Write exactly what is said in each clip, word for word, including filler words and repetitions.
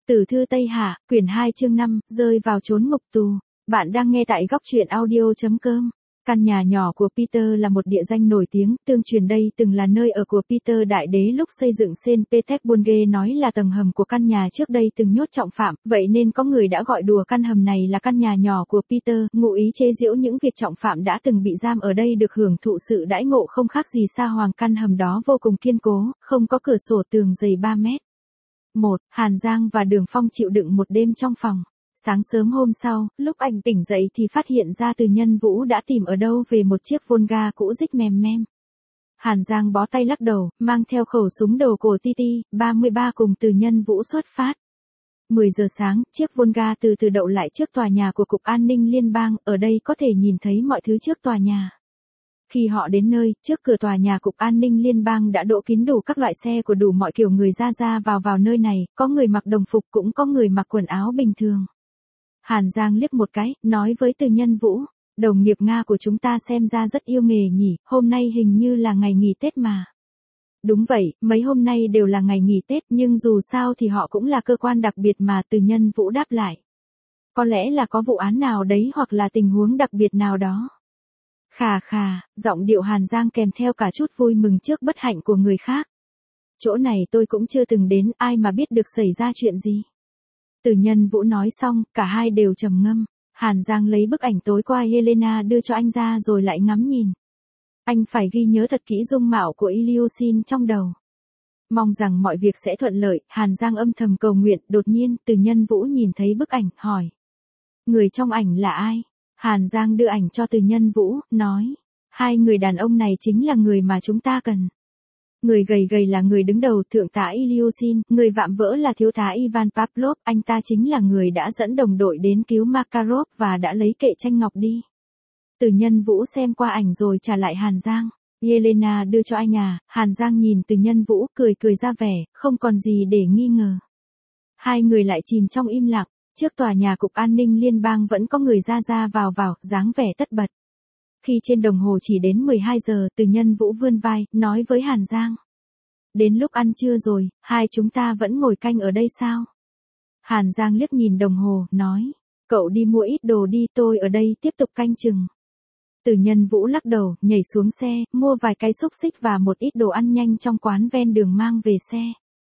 Tử thư Tây Hạ, quyển hai chương năm, rơi vào chốn ngục tù. Bạn đang nghe tại góc truyện audio chấm com. Căn nhà nhỏ của Peter là một địa danh nổi tiếng, tương truyền đây từng là nơi ở của Peter Đại Đế lúc xây dựng Saint Petersburg, nói là tầng hầm của căn nhà trước đây từng nhốt trọng phạm, vậy nên có người đã gọi đùa căn hầm này là căn nhà nhỏ của Peter, ngụ ý chế giễu những việc trọng phạm đã từng bị giam ở đây được hưởng thụ sự đãi ngộ không khác gì sa hoàng. Căn hầm đó vô cùng kiên cố, không có cửa sổ, tường dày ba mét. một. Hàn Giang và Đường Phong chịu đựng một đêm trong phòng. Sáng sớm hôm sau, lúc anh tỉnh dậy thì phát hiện ra Từ Nhân Vũ đã tìm ở đâu về một chiếc Volga cũ rích mềm mem. Hàn Giang bó tay lắc đầu, mang theo khẩu súng đầu cổ T T ba mươi ba cùng Từ Nhân Vũ xuất phát. mười giờ sáng, chiếc Volga từ từ đậu lại trước tòa nhà của Cục An ninh Liên bang, ở đây có thể nhìn thấy mọi thứ trước tòa nhà. Khi họ đến nơi, trước cửa tòa nhà Cục An ninh Liên bang đã đỗ kín đủ các loại xe của đủ mọi kiểu người ra ra vào vào nơi này, có người mặc đồng phục cũng có người mặc quần áo bình thường. Hàn Giang liếc một cái, nói với Từ Nhân Vũ, đồng nghiệp Nga của chúng ta xem ra rất yêu nghề nhỉ, hôm nay hình như là ngày nghỉ Tết mà. Đúng vậy, mấy hôm nay đều là ngày nghỉ Tết, nhưng dù sao thì họ cũng là cơ quan đặc biệt mà. Từ Nhân Vũ đáp lại. Có lẽ là có vụ án nào đấy hoặc là tình huống đặc biệt nào đó. Khà khà, giọng điệu Hàn Giang kèm theo cả chút vui mừng trước bất hạnh của người khác. Chỗ này tôi cũng chưa từng đến, ai mà biết được xảy ra chuyện gì. Từ Nhân Vũ nói xong, cả hai đều trầm ngâm. Hàn Giang lấy bức ảnh tối qua Helena đưa cho anh ra rồi lại ngắm nhìn. Anh phải ghi nhớ thật kỹ dung mạo của Ilyushin trong đầu. Mong rằng mọi việc sẽ thuận lợi, Hàn Giang âm thầm cầu nguyện. Đột nhiên, Từ Nhân Vũ nhìn thấy bức ảnh, hỏi. Người trong ảnh là ai? Hàn Giang đưa ảnh cho Từ Nhân Vũ, nói. Hai người đàn ông này chính là người mà chúng ta cần. Người gầy gầy là người đứng đầu, thượng tá Ilyushin, người vạm vỡ là thiếu tá Ivan Pavlov, anh ta chính là người đã dẫn đồng đội đến cứu Makarov và đã lấy kệ tranh ngọc đi. Từ Nhân Vũ xem qua ảnh rồi trả lại Hàn Giang. Yelena đưa cho anh à? Hàn Giang nhìn Từ Nhân Vũ, cười cười ra vẻ, không còn gì để nghi ngờ. Hai người lại chìm trong im lặng. Trước tòa nhà Cục An ninh Liên bang vẫn có người ra ra vào vào, dáng vẻ tất bật. Khi trên đồng hồ chỉ đến mười hai giờ, Từ Nhân Vũ vươn vai, nói với Hàn Giang. Đến lúc ăn trưa rồi, hai chúng ta vẫn ngồi canh ở đây sao? Hàn Giang liếc nhìn đồng hồ, nói. Cậu đi mua ít đồ đi, tôi ở đây tiếp tục canh chừng. Từ Nhân Vũ lắc đầu, nhảy xuống xe, mua vài cái xúc xích và một ít đồ ăn nhanh trong quán ven đường mang về xe.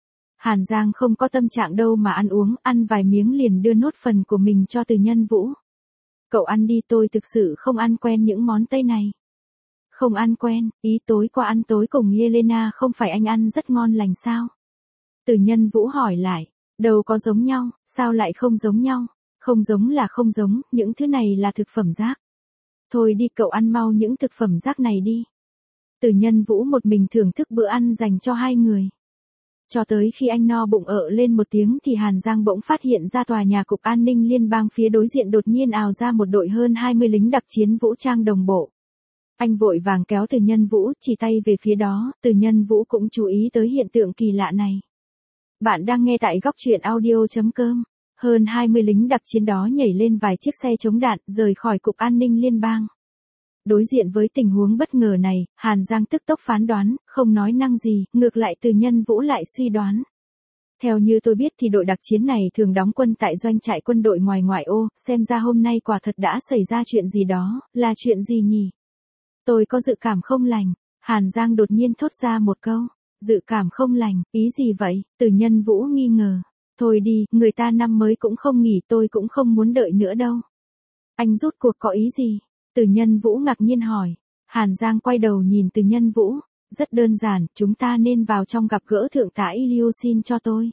Hàn Giang không có tâm trạng đâu mà ăn uống, ăn vài miếng liền đưa nốt phần của mình cho Từ Nhân Vũ. Cậu ăn đi, tôi thực sự không ăn quen những món Tây này. Không ăn quen, ý tối qua ăn tối cùng Helena không phải anh ăn rất ngon lành sao? Từ Nhân Vũ hỏi lại, đâu có giống nhau, sao lại không giống nhau? Không giống là không giống, những thứ này là thực phẩm rác. Thôi đi, cậu ăn mau những thực phẩm rác này đi. Từ Nhân Vũ một mình thưởng thức bữa ăn dành cho hai người. Cho tới khi anh no bụng ợ lên một tiếng thì Hàn Giang bỗng phát hiện ra tòa nhà Cục An ninh Liên bang phía đối diện đột nhiên ào ra một đội hơn hai mươi lính đặc chiến vũ trang đồng bộ. Anh vội vàng kéo Từ Nhân Vũ, chỉ tay về phía đó. Từ Nhân Vũ cũng chú ý tới hiện tượng kỳ lạ này. Bạn đang nghe tại góc truyện audio chấm com. Hơn hai mươi lính đặc chiến đó nhảy lên vài chiếc xe chống đạn, rời khỏi Cục An ninh Liên bang. Đối diện với tình huống bất ngờ này, Hàn Giang tức tốc phán đoán, không nói năng gì, ngược lại Từ Nhân Vũ lại suy đoán. Theo như tôi biết thì đội đặc chiến này thường đóng quân tại doanh trại quân đội ngoài ngoại ô, xem ra hôm nay quả thật đã xảy ra chuyện gì đó, là chuyện gì nhỉ? Tôi có dự cảm không lành. Hàn Giang đột nhiên thốt ra một câu. Dự cảm không lành, ý gì vậy? Từ Nhân Vũ nghi ngờ. Thôi đi, người ta năm mới cũng không nghỉ, tôi cũng không muốn đợi nữa đâu. Anh rút cuộc có ý gì? Từ Nhân Vũ ngạc nhiên hỏi. Hàn Giang quay đầu nhìn Từ Nhân Vũ. Rất đơn giản, chúng ta nên vào trong gặp gỡ thượng tá Ilyushin cho tôi.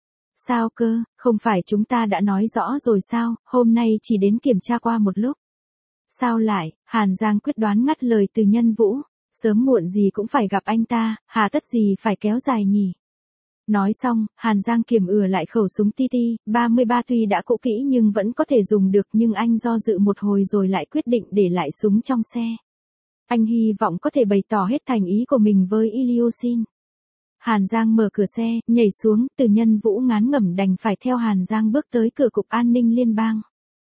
Sao cơ, không phải chúng ta đã nói rõ rồi sao, hôm nay chỉ đến kiểm tra qua một lúc. Sao lại? Hàn Giang quyết đoán ngắt lời Từ Nhân Vũ. Sớm muộn gì cũng phải gặp anh ta, hà tất gì phải kéo dài nhỉ? Nói xong, Hàn Giang kiềm ừa lại khẩu súng T T ba mươi ba tuy đã cũ kỹ nhưng vẫn có thể dùng được, nhưng anh do dự một hồi rồi lại quyết định để lại súng trong xe. Anh hy vọng có thể bày tỏ hết thành ý của mình với Ilyushin. Hàn Giang mở cửa xe, nhảy xuống, Từ Nhân Vũ ngán ngẩm đành phải theo Hàn Giang bước tới cửa Cục An ninh Liên bang.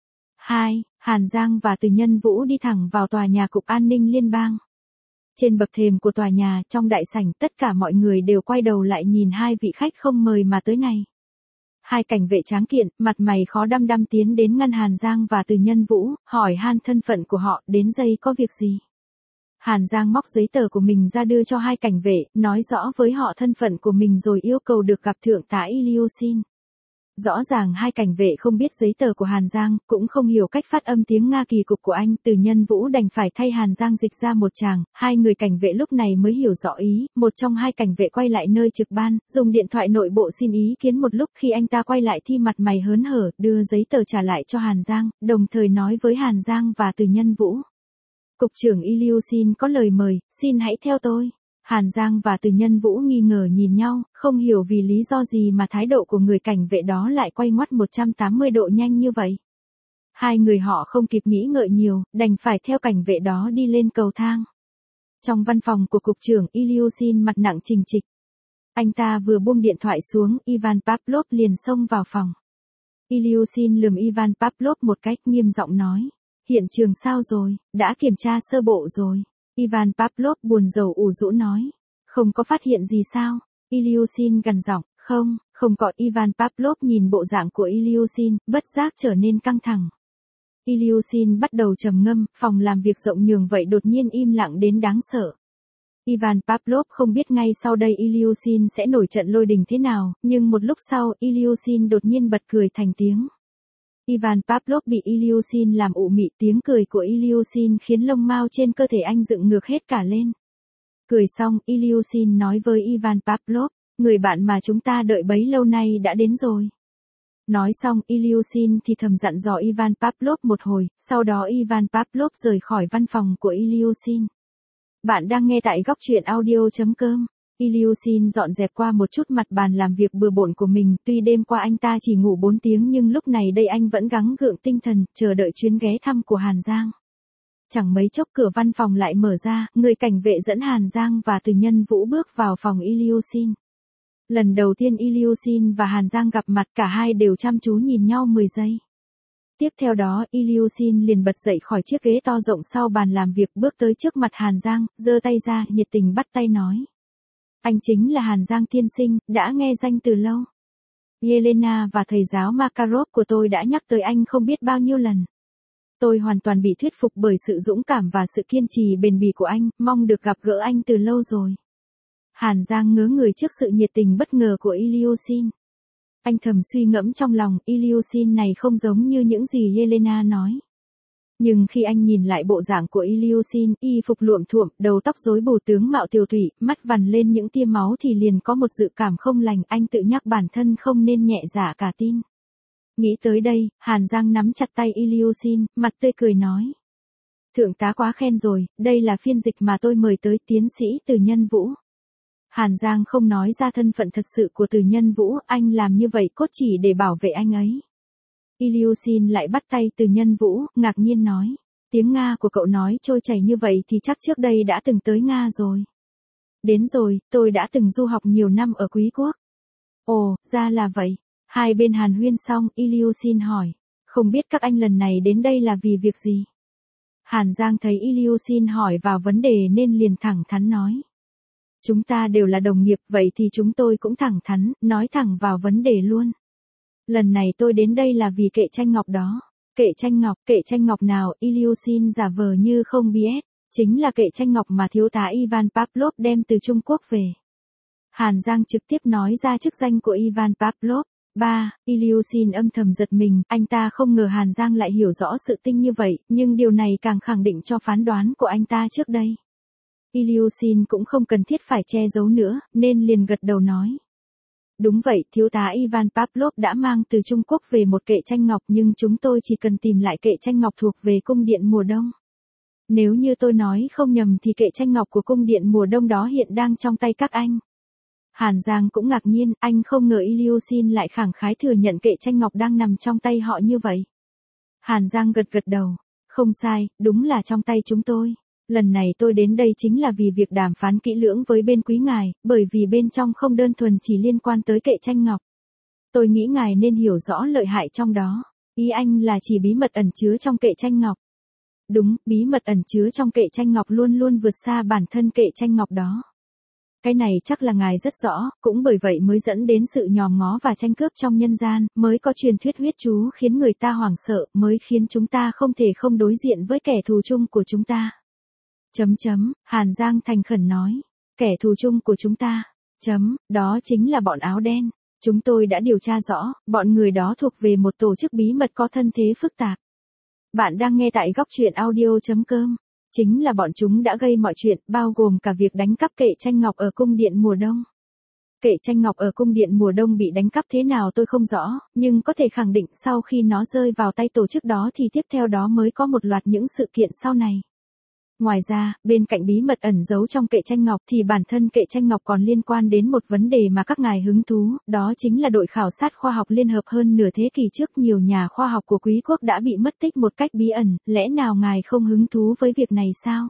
hai. Hàn Giang và Từ Nhân Vũ đi thẳng vào tòa nhà Cục An ninh Liên bang. Trên bậc thềm của tòa nhà, trong đại sảnh, tất cả mọi người đều quay đầu lại nhìn hai vị khách không mời mà tới này. Hai cảnh vệ tráng kiện, mặt mày khó đăm đăm tiến đến ngăn Hàn Giang và Từ Nhân Vũ, hỏi han thân phận của họ, đến đây có việc gì? Hàn Giang móc giấy tờ của mình ra đưa cho hai cảnh vệ, nói rõ với họ thân phận của mình rồi yêu cầu được gặp thượng tá Ilyushin. Rõ ràng hai cảnh vệ không biết giấy tờ của Hàn Giang, cũng không hiểu cách phát âm tiếng Nga kỳ cục của anh, Từ Nhân Vũ đành phải thay Hàn Giang dịch ra một tràng, hai người cảnh vệ lúc này mới hiểu rõ ý, một trong hai cảnh vệ quay lại nơi trực ban, dùng điện thoại nội bộ xin ý kiến một lúc, khi anh ta quay lại thì mặt mày hớn hở, đưa giấy tờ trả lại cho Hàn Giang, đồng thời nói với Hàn Giang và Từ Nhân Vũ. Cục trưởng Ilyushin có lời mời, xin hãy theo tôi. Hàn Giang và Từ Nhân Vũ nghi ngờ nhìn nhau, không hiểu vì lý do gì mà thái độ của người cảnh vệ đó lại quay ngoắt một trăm tám mươi độ nhanh như vậy. Hai người họ không kịp nghĩ ngợi nhiều, đành phải theo cảnh vệ đó đi lên cầu thang. Trong văn phòng của cục trưởng Ilyushin mặt nặng trịch trịch. Anh ta vừa buông điện thoại xuống, Ivan Pavlov liền xông vào phòng. Ilyushin lườm Ivan Pavlov một cách nghiêm giọng nói. Hiện trường sao rồi, đã kiểm tra sơ bộ rồi. Ivan Pavlov buồn rầu ủ rũ nói. Không có phát hiện gì sao? Ilyushin gằn giọng, không, không có. Ivan Pavlov nhìn bộ dạng của Ilyushin, bất giác trở nên căng thẳng. Ilyushin bắt đầu trầm ngâm, phòng làm việc rộng nhường vậy đột nhiên im lặng đến đáng sợ. Ivan Pavlov không biết ngay sau đây Ilyushin sẽ nổi trận lôi đình thế nào, nhưng một lúc sau, Ilyushin đột nhiên bật cười thành tiếng. Ivan Pavlov bị Ilyushin làm ụ mị, tiếng cười của Ilyushin khiến lông mao trên cơ thể anh dựng ngược hết cả lên. Cười xong, Ilyushin nói với Ivan Pavlov, người bạn mà chúng ta đợi bấy lâu nay đã đến rồi. Nói xong, Ilyushin thì thầm dặn dò Ivan Pavlov một hồi, sau đó Ivan Pavlov rời khỏi văn phòng của Ilyushin. Bạn đang nghe tại góc truyện audio chấm com. Ilyushin dọn dẹp qua một chút mặt bàn làm việc bừa bộn của mình, tuy đêm qua anh ta chỉ ngủ bốn tiếng nhưng lúc này đây anh vẫn gắng gượng tinh thần, chờ đợi chuyến ghé thăm của Hàn Giang. Chẳng mấy chốc cửa văn phòng lại mở ra, người cảnh vệ dẫn Hàn Giang và Từ Nhân Vũ bước vào phòng Ilyushin. Lần đầu tiên Ilyushin và Hàn Giang gặp mặt, cả hai đều chăm chú nhìn nhau mười giây. Tiếp theo đó, Ilyushin liền bật dậy khỏi chiếc ghế to rộng sau bàn làm việc, bước tới trước mặt Hàn Giang, giơ tay ra, nhiệt tình bắt tay nói. Anh chính là Hàn Giang tiên sinh, đã nghe danh từ lâu. Yelena và thầy giáo Makarov của tôi đã nhắc tới anh không biết bao nhiêu lần. Tôi hoàn toàn bị thuyết phục bởi sự dũng cảm và sự kiên trì bền bỉ của anh, mong được gặp gỡ anh từ lâu rồi. Hàn Giang ngớ người trước sự nhiệt tình bất ngờ của Ilyushin. Anh thầm suy ngẫm trong lòng, Ilyushin này không giống như những gì Yelena nói. Nhưng khi anh nhìn lại bộ dạng của Ilyushin, y phục luộm thuộm, đầu tóc rối bù, tướng mạo tiều tụy, mắt vằn lên những tia máu thì liền có một dự cảm không lành, anh tự nhắc bản thân không nên nhẹ dạ cả tin. Nghĩ tới đây, Hàn Giang nắm chặt tay Ilyushin, mặt tươi cười nói. Thượng tá quá khen rồi, đây là phiên dịch mà tôi mời tới, tiến sĩ Từ Nhân Vũ. Hàn Giang không nói ra thân phận thật sự của Từ Nhân Vũ, anh làm như vậy cốt chỉ để bảo vệ anh ấy. Ilyushin lại bắt tay Từ Nhân Vũ, ngạc nhiên nói. Tiếng Nga của cậu nói trôi chảy như vậy thì chắc trước đây đã từng tới Nga rồi. Đến rồi, tôi đã từng du học nhiều năm ở Quý quốc. Ồ, ra là vậy. Hai bên hàn huyên xong, Ilyushin hỏi. Không biết các anh lần này đến đây là vì việc gì? Hàn Giang thấy Ilyushin hỏi vào vấn đề nên liền thẳng thắn nói. Chúng ta đều là đồng nghiệp, vậy thì chúng tôi cũng thẳng thắn, nói thẳng vào vấn đề luôn. Lần này tôi đến đây là vì kệ tranh ngọc đó. Kệ tranh ngọc, kệ tranh ngọc nào? Ilyushin giả vờ như không biết. Chính là kệ tranh ngọc mà thiếu tá Ivan Pavlov đem từ Trung Quốc về. Hàn Giang trực tiếp nói ra chức danh của Ivan Pavlov. ba. Ilyushin âm thầm giật mình, anh ta không ngờ Hàn Giang lại hiểu rõ sự tinh như vậy, nhưng điều này càng khẳng định cho phán đoán của anh ta trước đây. Ilyushin cũng không cần thiết phải che giấu nữa, nên liền gật đầu nói. Đúng vậy, thiếu tá Ivan Pavlov đã mang từ Trung Quốc về một kệ tranh ngọc, nhưng chúng tôi chỉ cần tìm lại kệ tranh ngọc thuộc về cung điện mùa đông. Nếu như tôi nói không nhầm thì kệ tranh ngọc của cung điện mùa đông đó hiện đang trong tay các anh. Hàn Giang cũng ngạc nhiên, anh không ngờ Ilyushin lại khẳng khái thừa nhận kệ tranh ngọc đang nằm trong tay họ như vậy. Hàn Giang gật gật đầu. Không sai, đúng là trong tay chúng tôi. Lần này tôi đến đây chính là vì việc đàm phán kỹ lưỡng với bên quý ngài, bởi vì bên trong không đơn thuần chỉ liên quan tới kệ tranh ngọc. Tôi nghĩ ngài nên hiểu rõ lợi hại trong đó. Ý anh là chỉ bí mật ẩn chứa trong kệ tranh ngọc. Đúng, bí mật ẩn chứa trong kệ tranh ngọc luôn luôn vượt xa bản thân kệ tranh ngọc đó. Cái này chắc là ngài rất rõ, cũng bởi vậy mới dẫn đến sự nhòm ngó và tranh cướp trong nhân gian, mới có truyền thuyết huyết chú khiến người ta hoảng sợ, mới khiến chúng ta không thể không đối diện với kẻ thù chung của chúng ta. Chấm chấm, Hàn Giang thành khẩn nói. Kẻ thù chung của chúng ta. Chấm, đó chính là bọn áo đen. Chúng tôi đã điều tra rõ, bọn người đó thuộc về một tổ chức bí mật có thân thế phức tạp. Bạn đang nghe tại góc truyện audio chấm com. Chính là bọn chúng đã gây mọi chuyện, bao gồm cả việc đánh cắp kệ tranh ngọc ở cung điện mùa đông. Kệ tranh ngọc ở cung điện mùa đông bị đánh cắp thế nào tôi không rõ, nhưng có thể khẳng định sau khi nó rơi vào tay tổ chức đó thì tiếp theo đó mới có một loạt những sự kiện sau này. Ngoài ra, bên cạnh bí mật ẩn giấu trong kệ tranh ngọc thì bản thân kệ tranh ngọc còn liên quan đến một vấn đề mà các ngài hứng thú, đó chính là đội khảo sát khoa học liên hợp hơn nửa thế kỷ trước nhiều nhà khoa học của quý quốc đã bị mất tích một cách bí ẩn, lẽ nào ngài không hứng thú với việc này sao?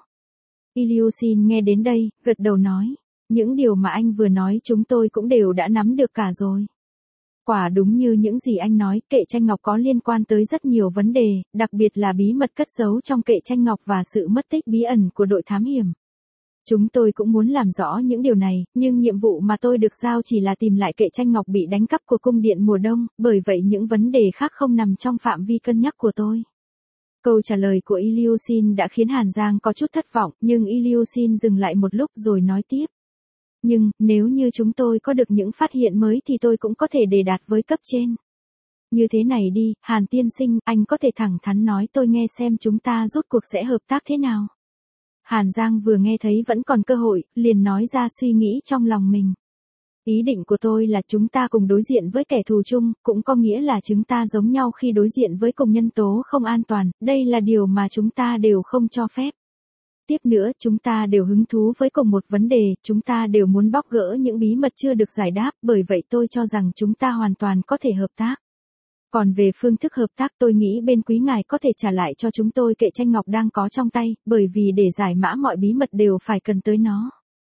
Ilyushin nghe đến đây, gật đầu nói, những điều mà anh vừa nói chúng tôi cũng đều đã nắm được cả rồi. Quả đúng như những gì anh nói, kệ tranh ngọc có liên quan tới rất nhiều vấn đề, đặc biệt là bí mật cất giấu trong kệ tranh ngọc và sự mất tích bí ẩn của đội thám hiểm. Chúng tôi cũng muốn làm rõ những điều này, nhưng nhiệm vụ mà tôi được giao chỉ là tìm lại kệ tranh ngọc bị đánh cắp của cung điện mùa đông, bởi vậy những vấn đề khác không nằm trong phạm vi cân nhắc của tôi. Câu trả lời của Ilyushin đã khiến Hàn Giang có chút thất vọng, nhưng Ilyushin dừng lại một lúc rồi nói tiếp. Nhưng, nếu như chúng tôi có được những phát hiện mới thì tôi cũng có thể đề đạt với cấp trên. Như thế này đi, Hàn tiên sinh, anh có thể thẳng thắn nói tôi nghe xem chúng ta rốt cuộc sẽ hợp tác thế nào. Hàn Giang vừa nghe thấy vẫn còn cơ hội, liền nói ra suy nghĩ trong lòng mình. Ý định của tôi là chúng ta cùng đối diện với kẻ thù chung, cũng có nghĩa là chúng ta giống nhau khi đối diện với cùng nhân tố không an toàn, đây là điều mà chúng ta đều không cho phép. Tiếp nữa, chúng ta đều hứng thú với cùng một vấn đề, chúng ta đều muốn bóc gỡ những bí mật chưa được giải đáp, bởi vậy tôi cho rằng chúng ta hoàn toàn có thể hợp tác. Còn về phương thức hợp tác tôi nghĩ bên quý ngài có thể trả lại cho chúng tôi kệ tranh ngọc đang có trong tay, bởi vì để giải mã mọi bí mật đều phải cần tới nó.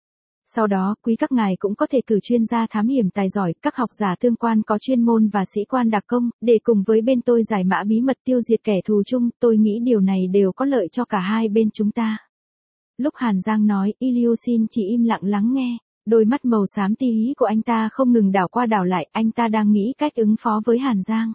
Sau đó, quý các ngài cũng có thể cử chuyên gia thám hiểm tài giỏi, các học giả tương quan có chuyên môn và sĩ quan đặc công, để cùng với bên tôi giải mã bí mật tiêu diệt kẻ thù chung, tôi nghĩ điều này đều có lợi cho cả hai bên chúng ta. Lúc Hàn Giang nói, Ilyushin chỉ im lặng lắng nghe, đôi mắt màu xám tí hí của anh ta không ngừng đảo qua đảo lại, anh ta đang nghĩ cách ứng phó với Hàn Giang.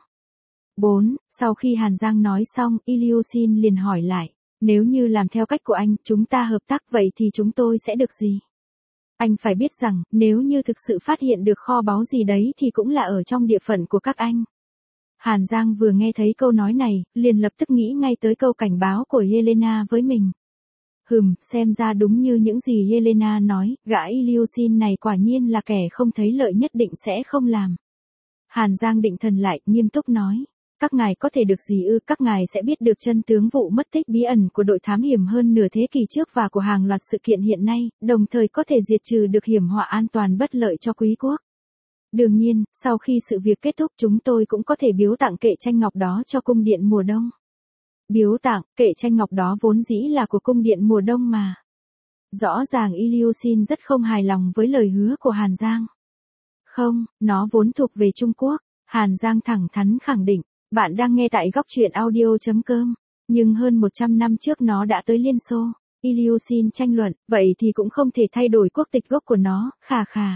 bốn. Sau khi Hàn Giang nói xong, Ilyushin liền hỏi lại, nếu như làm theo cách của anh, chúng ta hợp tác vậy thì chúng tôi sẽ được gì? Anh phải biết rằng, nếu như thực sự phát hiện được kho báu gì đấy thì cũng là ở trong địa phận của các anh. Hàn Giang vừa nghe thấy câu nói này, liền lập tức nghĩ ngay tới câu cảnh báo của Yelena với mình. Hừm, xem ra đúng như những gì Yelena nói, gã Ilyushin này quả nhiên là kẻ không thấy lợi nhất định sẽ không làm. Hàn Giang định thần lại, nghiêm túc nói. Các ngài có thể được gì ư, các ngài sẽ biết được chân tướng vụ mất tích bí ẩn của đội thám hiểm hơn nửa thế kỷ trước và của hàng loạt sự kiện hiện nay, đồng thời có thể diệt trừ được hiểm họa an toàn bất lợi cho quý quốc. Đương nhiên, sau khi sự việc kết thúc chúng tôi cũng có thể biếu tặng kệ tranh ngọc đó cho cung điện mùa đông. Biếu tặng, kệ tranh ngọc đó vốn dĩ là của cung điện mùa đông mà. Rõ ràng Ilyushin rất không hài lòng với lời hứa của Hàn Giang. Không, nó vốn thuộc về Trung Quốc, Hàn Giang thẳng thắn khẳng định. Bạn đang nghe tại góc truyện audio chấm com. Nhưng hơn một trăm năm trước nó đã tới Liên Xô. Ilyushin tranh luận, vậy thì cũng không thể thay đổi quốc tịch gốc của nó, khà khà.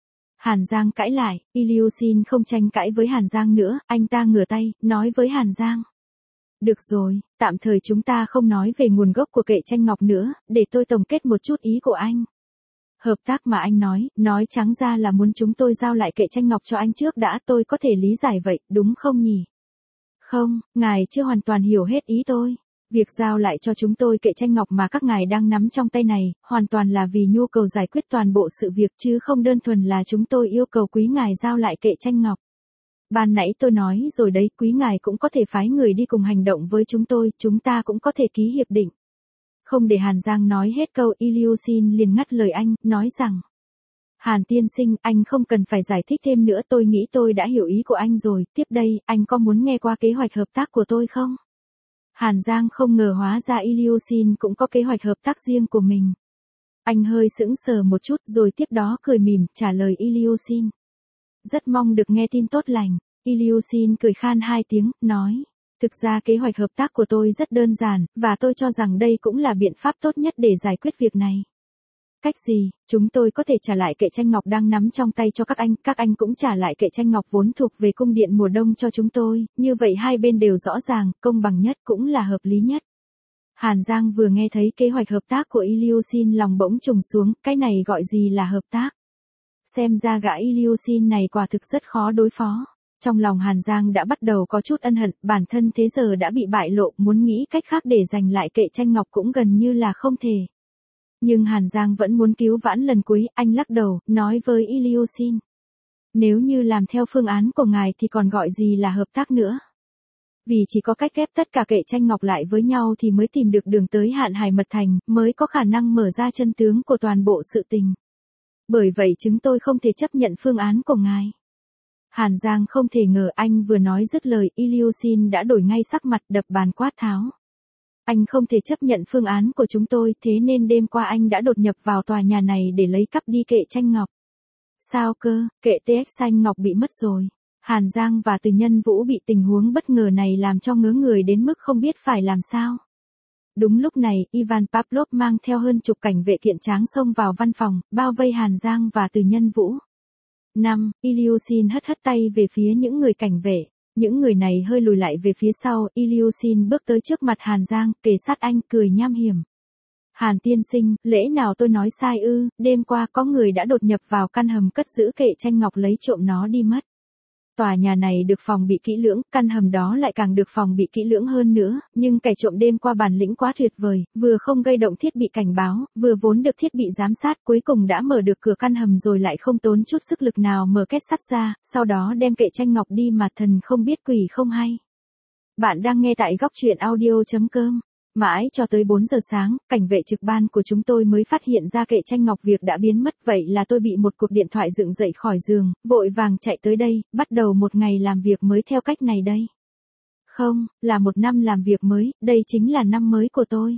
Hàn Giang cãi lại, Ilyushin không tranh cãi với Hàn Giang nữa, anh ta ngửa tay, nói với Hàn Giang. Được rồi, tạm thời chúng ta không nói về nguồn gốc của kệ tranh ngọc nữa, để tôi tổng kết một chút ý của anh. Hợp tác mà anh nói, nói trắng ra là muốn chúng tôi giao lại kệ tranh ngọc cho anh trước đã, tôi có thể lý giải vậy, đúng không nhỉ? Không, ngài chưa hoàn toàn hiểu hết ý tôi. Việc giao lại cho chúng tôi kệ tranh ngọc mà các ngài đang nắm trong tay này, hoàn toàn là vì nhu cầu giải quyết toàn bộ sự việc chứ không đơn thuần là chúng tôi yêu cầu quý ngài giao lại kệ tranh ngọc. Ban nãy tôi nói rồi đấy, quý ngài cũng có thể phái người đi cùng hành động với chúng tôi, chúng ta cũng có thể ký hiệp định. Không để Hàn Giang nói hết câu, Ilyushin liền ngắt lời anh, nói rằng. Hàn tiên sinh, anh không cần phải giải thích thêm nữa, tôi nghĩ tôi đã hiểu ý của anh rồi, tiếp đây, anh có muốn nghe qua kế hoạch hợp tác của tôi không? Hàn Giang không ngờ hóa ra Ilyushin cũng có kế hoạch hợp tác riêng của mình. Anh hơi sững sờ một chút rồi tiếp đó cười mỉm, trả lời Ilyushin. Rất mong được nghe tin tốt lành. Ilyushin cười khan hai tiếng, nói. Thực ra kế hoạch hợp tác của tôi rất đơn giản, và tôi cho rằng đây cũng là biện pháp tốt nhất để giải quyết việc này. Cách gì? Chúng tôi có thể trả lại kệ tranh ngọc đang nắm trong tay cho các anh, các anh cũng trả lại kệ tranh ngọc vốn thuộc về cung điện mùa đông cho chúng tôi, như vậy hai bên đều rõ ràng, công bằng nhất cũng là hợp lý nhất. Hàn Giang vừa nghe thấy kế hoạch hợp tác của Ilyushin lòng bỗng trùng xuống, cái này gọi gì là hợp tác? Xem ra gã Ilyushin này quả thực rất khó đối phó. Trong lòng Hàn Giang đã bắt đầu có chút ân hận, bản thân thế giờ đã bị bại lộ, muốn nghĩ cách khác để giành lại kệ tranh ngọc cũng gần như là không thể. Nhưng Hàn Giang vẫn muốn cứu vãn lần cuối, anh lắc đầu, nói với Ilyushin. Nếu như làm theo phương án của ngài thì còn gọi gì là hợp tác nữa. Vì chỉ có cách ghép tất cả kệ tranh ngọc lại với nhau thì mới tìm được đường tới Hạn Hải Mật Thành, mới có khả năng mở ra chân tướng của toàn bộ sự tình. Bởi vậy chúng tôi không thể chấp nhận phương án của ngài. Hàn Giang không thể ngờ anh vừa nói dứt lời, Ilyushin đã đổi ngay sắc mặt, đập bàn quát tháo. Anh không thể chấp nhận phương án của chúng tôi, thế nên đêm qua anh đã đột nhập vào tòa nhà này để lấy cắp đi kệ tranh ngọc. Sao cơ, kệ tê ích xanh ngọc bị mất rồi. Hàn Giang và Từ Nhân Vũ bị tình huống bất ngờ này làm cho ngớ người đến mức không biết phải làm sao. Đúng lúc này, Ivan Pavlov mang theo hơn chục cảnh vệ kiện tráng xông vào văn phòng, bao vây Hàn Giang và Từ Nhân Vũ. năm. Ilyushin hất hất tay về phía những người cảnh vệ. Những người này hơi lùi lại về phía sau, Ilyushin bước tới trước mặt Hàn Giang, kề sát anh, cười nham hiểm. Hàn tiên sinh, lẽ nào tôi nói sai ư, đêm qua có người đã đột nhập vào căn hầm cất giữ kệ tranh ngọc lấy trộm nó đi mất. Tòa nhà này được phòng bị kỹ lưỡng, căn hầm đó lại càng được phòng bị kỹ lưỡng hơn nữa, nhưng kẻ trộm đêm qua bản lĩnh quá tuyệt vời, vừa không gây động thiết bị cảnh báo, vừa vốn được thiết bị giám sát, cuối cùng đã mở được cửa căn hầm rồi lại không tốn chút sức lực nào mở két sắt ra, sau đó đem kệ tranh ngọc đi mà thần không biết quỷ không hay. Bạn đang nghe tại góc truyện audio chấm com. Mãi cho tới bốn giờ sáng, cảnh vệ trực ban của chúng tôi mới phát hiện ra kệ tranh ngọc việc đã biến mất, vậy là tôi bị một cuộc điện thoại dựng dậy khỏi giường, vội vàng chạy tới đây, bắt đầu một ngày làm việc mới theo cách này đây. Không, là một năm làm việc mới, đây chính là năm mới của tôi.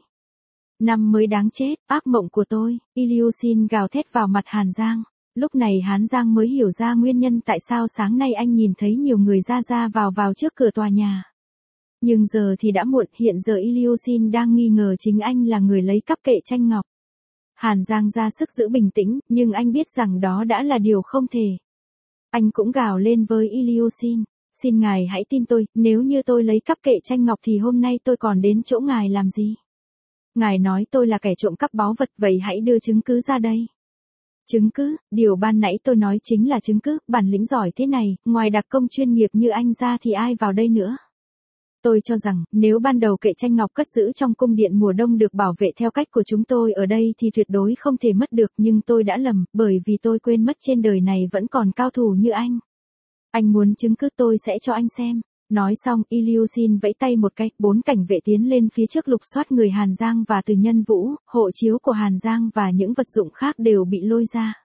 Năm mới đáng chết, ác mộng của tôi, Ilyushin gào thét vào mặt Hàn Giang. Lúc này Hàn Giang mới hiểu ra nguyên nhân tại sao sáng nay anh nhìn thấy nhiều người ra ra vào vào trước cửa tòa nhà. Nhưng giờ thì đã muộn, hiện giờ Ilyushin đang nghi ngờ chính anh là người lấy cắp kệ tranh ngọc. Hàn Giang ra sức giữ bình tĩnh, nhưng anh biết rằng đó đã là điều không thể. Anh cũng gào lên với Ilyushin, xin ngài hãy tin tôi, nếu như tôi lấy cắp kệ tranh ngọc thì hôm nay tôi còn đến chỗ ngài làm gì? Ngài nói tôi là kẻ trộm cắp báu vật, vậy hãy đưa chứng cứ ra đây. Chứng cứ, điều ban nãy tôi nói chính là chứng cứ, bản lĩnh giỏi thế này, ngoài đặc công chuyên nghiệp như anh ra thì ai vào đây nữa? Tôi cho rằng, nếu ban đầu kệ tranh ngọc cất giữ trong cung điện mùa đông được bảo vệ theo cách của chúng tôi ở đây thì tuyệt đối không thể mất được, nhưng tôi đã lầm, bởi vì tôi quên mất trên đời này vẫn còn cao thủ như anh. Anh muốn chứng cứ tôi sẽ cho anh xem. Nói xong, Ilyushin vẫy tay một cái, bốn cảnh vệ tiến lên phía trước lục soát người Hàn Giang và Từ Nhân Vũ, hộ chiếu của Hàn Giang và những vật dụng khác đều bị lôi ra.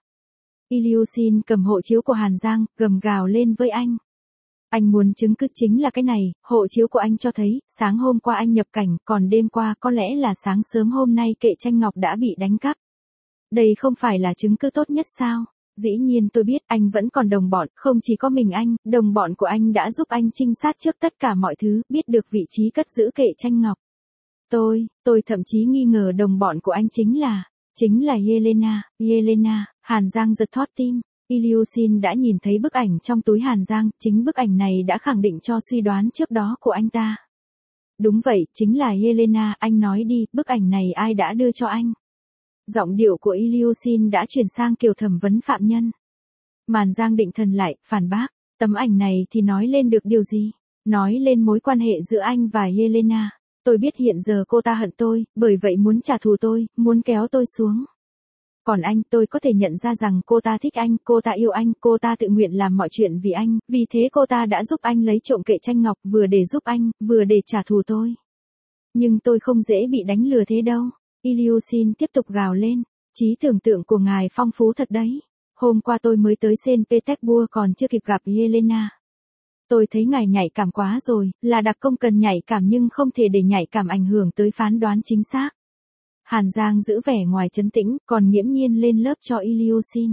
Ilyushin cầm hộ chiếu của Hàn Giang, gầm gào lên với anh. Anh muốn chứng cứ chính là cái này, hộ chiếu của anh cho thấy, sáng hôm qua anh nhập cảnh, còn đêm qua có lẽ là sáng sớm hôm nay kệ tranh ngọc đã bị đánh cắp. Đây không phải là chứng cứ tốt nhất sao? Dĩ nhiên tôi biết anh vẫn còn đồng bọn, không chỉ có mình anh, đồng bọn của anh đã giúp anh trinh sát trước tất cả mọi thứ, biết được vị trí cất giữ kệ tranh ngọc. Tôi, tôi thậm chí nghi ngờ đồng bọn của anh chính là, chính là Yelena, Yelena, Hàn Giang giật thót tim. Ilyushin đã nhìn thấy bức ảnh trong túi Hàn Giang, chính bức ảnh này đã khẳng định cho suy đoán trước đó của anh ta. Đúng vậy, chính là Yelena, anh nói đi, bức ảnh này ai đã đưa cho anh? Giọng điệu của Ilyushin đã chuyển sang kiểu thẩm vấn phạm nhân. Màn Giang định thần lại, phản bác, tấm ảnh này thì nói lên được điều gì? Nói lên mối quan hệ giữa anh và Yelena. Tôi biết hiện giờ cô ta hận tôi, bởi vậy muốn trả thù tôi, muốn kéo tôi xuống. Còn anh, tôi có thể nhận ra rằng cô ta thích anh, cô ta yêu anh, cô ta tự nguyện làm mọi chuyện vì anh, vì thế cô ta đã giúp anh lấy trộm kệ tranh ngọc, vừa để giúp anh, vừa để trả thù tôi. Nhưng tôi không dễ bị đánh lừa thế đâu. Ilyushin tiếp tục gào lên, trí tưởng tượng của ngài phong phú thật đấy. Hôm qua tôi mới tới Saint Petersburg còn chưa kịp gặp Yelena. Tôi thấy ngài nhạy cảm quá rồi, là đặc công cần nhạy cảm nhưng không thể để nhạy cảm ảnh hưởng tới phán đoán chính xác. Hàn Giang giữ vẻ ngoài trấn tĩnh, còn nghiễm nhiên lên lớp cho Ilyushin.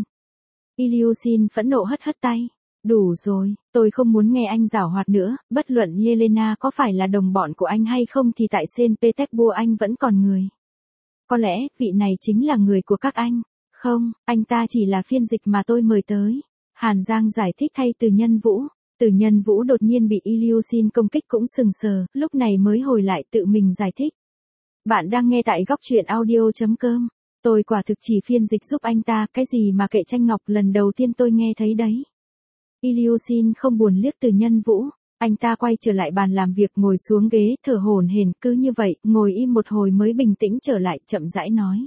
Ilyushin phẫn nộ hất hất tay. Đủ rồi, tôi không muốn nghe anh giảo hoạt nữa, bất luận Yelena có phải là đồng bọn của anh hay không thì tại Saint Petersburg anh vẫn còn người. Có lẽ, vị này chính là người của các anh. Không, anh ta chỉ là phiên dịch mà tôi mời tới. Hàn Giang giải thích thay Từ Nhân Vũ. Từ Nhân Vũ đột nhiên bị Ilyushin công kích cũng sừng sờ, lúc này mới hồi lại tự mình giải thích. Bạn đang nghe tại góc truyện audio.com. Tôi quả thực chỉ phiên dịch giúp anh ta, cái gì mà kệ tranh ngọc lần đầu tiên tôi nghe thấy đấy. Ilyushin không buồn liếc Từ Nhân Vũ. Anh ta quay trở lại bàn làm việc, ngồi xuống ghế, thở hổn hển, cứ như vậy, ngồi im một hồi mới bình tĩnh trở lại, chậm rãi nói.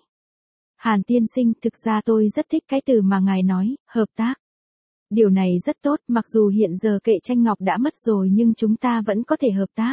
Hàn tiên sinh, thực ra tôi rất thích cái từ mà ngài nói, hợp tác. Điều này rất tốt, mặc dù hiện giờ kệ tranh ngọc đã mất rồi nhưng chúng ta vẫn có thể hợp tác.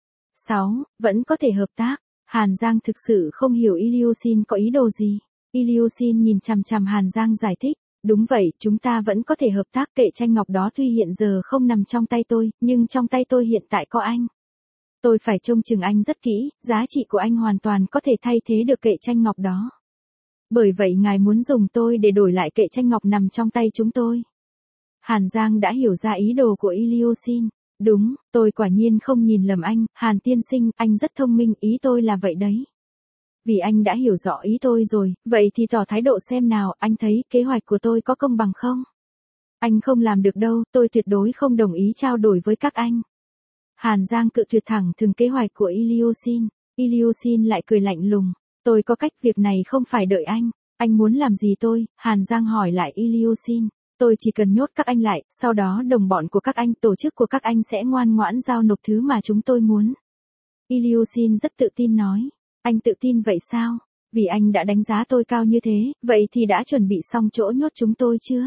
sáu. Vẫn có thể hợp tác. Hàn Giang thực sự không hiểu Ilyushin có ý đồ gì. Ilyushin nhìn chằm chằm Hàn Giang giải thích. Đúng vậy, chúng ta vẫn có thể hợp tác, kệ tranh ngọc đó tuy hiện giờ không nằm trong tay tôi, nhưng trong tay tôi hiện tại có anh. Tôi phải trông chừng anh rất kỹ, giá trị của anh hoàn toàn có thể thay thế được kệ tranh ngọc đó. Bởi vậy ngài muốn dùng tôi để đổi lại kệ tranh ngọc nằm trong tay chúng tôi. Hàn Giang đã hiểu ra ý đồ của Ilyushin. Đúng, tôi quả nhiên không nhìn lầm anh, Hàn tiên sinh, anh rất thông minh, ý tôi là vậy đấy. Vì anh đã hiểu rõ ý tôi rồi, vậy thì tỏ thái độ xem nào, anh thấy kế hoạch của tôi có công bằng không? Anh không làm được đâu, tôi tuyệt đối không đồng ý trao đổi với các anh. Hàn Giang cự tuyệt thẳng thừng kế hoạch của Ilyushin. Ilyushin lại cười lạnh lùng. Tôi có cách, việc này không phải đợi anh. Anh muốn làm gì tôi? Hàn Giang hỏi lại Ilyushin. Tôi chỉ cần nhốt các anh lại, sau đó đồng bọn của các anh, tổ chức của các anh sẽ ngoan ngoãn giao nộp thứ mà chúng tôi muốn. Ilyushin rất tự tin nói. Anh tự tin vậy sao? Vì anh đã đánh giá tôi cao như thế, vậy thì đã chuẩn bị xong chỗ nhốt chúng tôi chưa?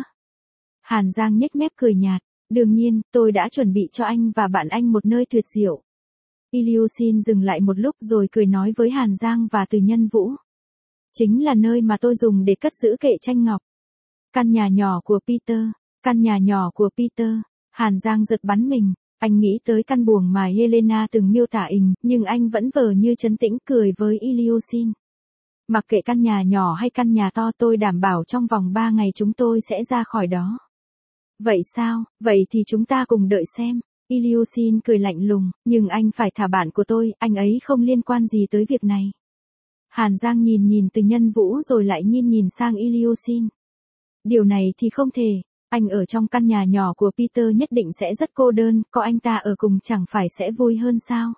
Hàn Giang nhếch mép cười nhạt. Đương nhiên, tôi đã chuẩn bị cho anh và bạn anh một nơi tuyệt diệu. Ilyushin dừng lại một lúc rồi cười nói với Hàn Giang và Từ Nhân Vũ. Chính là nơi mà tôi dùng để cất giữ kệ tranh ngọc. Căn nhà nhỏ của Peter, căn nhà nhỏ của Peter. Hàn Giang giật bắn mình, anh nghĩ tới căn buồng mà Helena từng miêu tả ình, nhưng anh vẫn vờ như trấn tĩnh cười với Ilyushin. Mặc kệ căn nhà nhỏ hay căn nhà to, tôi đảm bảo trong vòng ba ngày chúng tôi sẽ ra khỏi đó. Vậy sao, vậy thì chúng ta cùng đợi xem. Ilyushin cười lạnh lùng, nhưng anh phải thả bạn của tôi, anh ấy không liên quan gì tới việc này. Hàn Giang nhìn nhìn Từ Nhân Vũ rồi lại nhìn nhìn sang Ilyushin. Điều này thì không thể, anh ở trong căn nhà nhỏ của Peter nhất định sẽ rất cô đơn, có anh ta ở cùng chẳng phải sẽ vui hơn sao?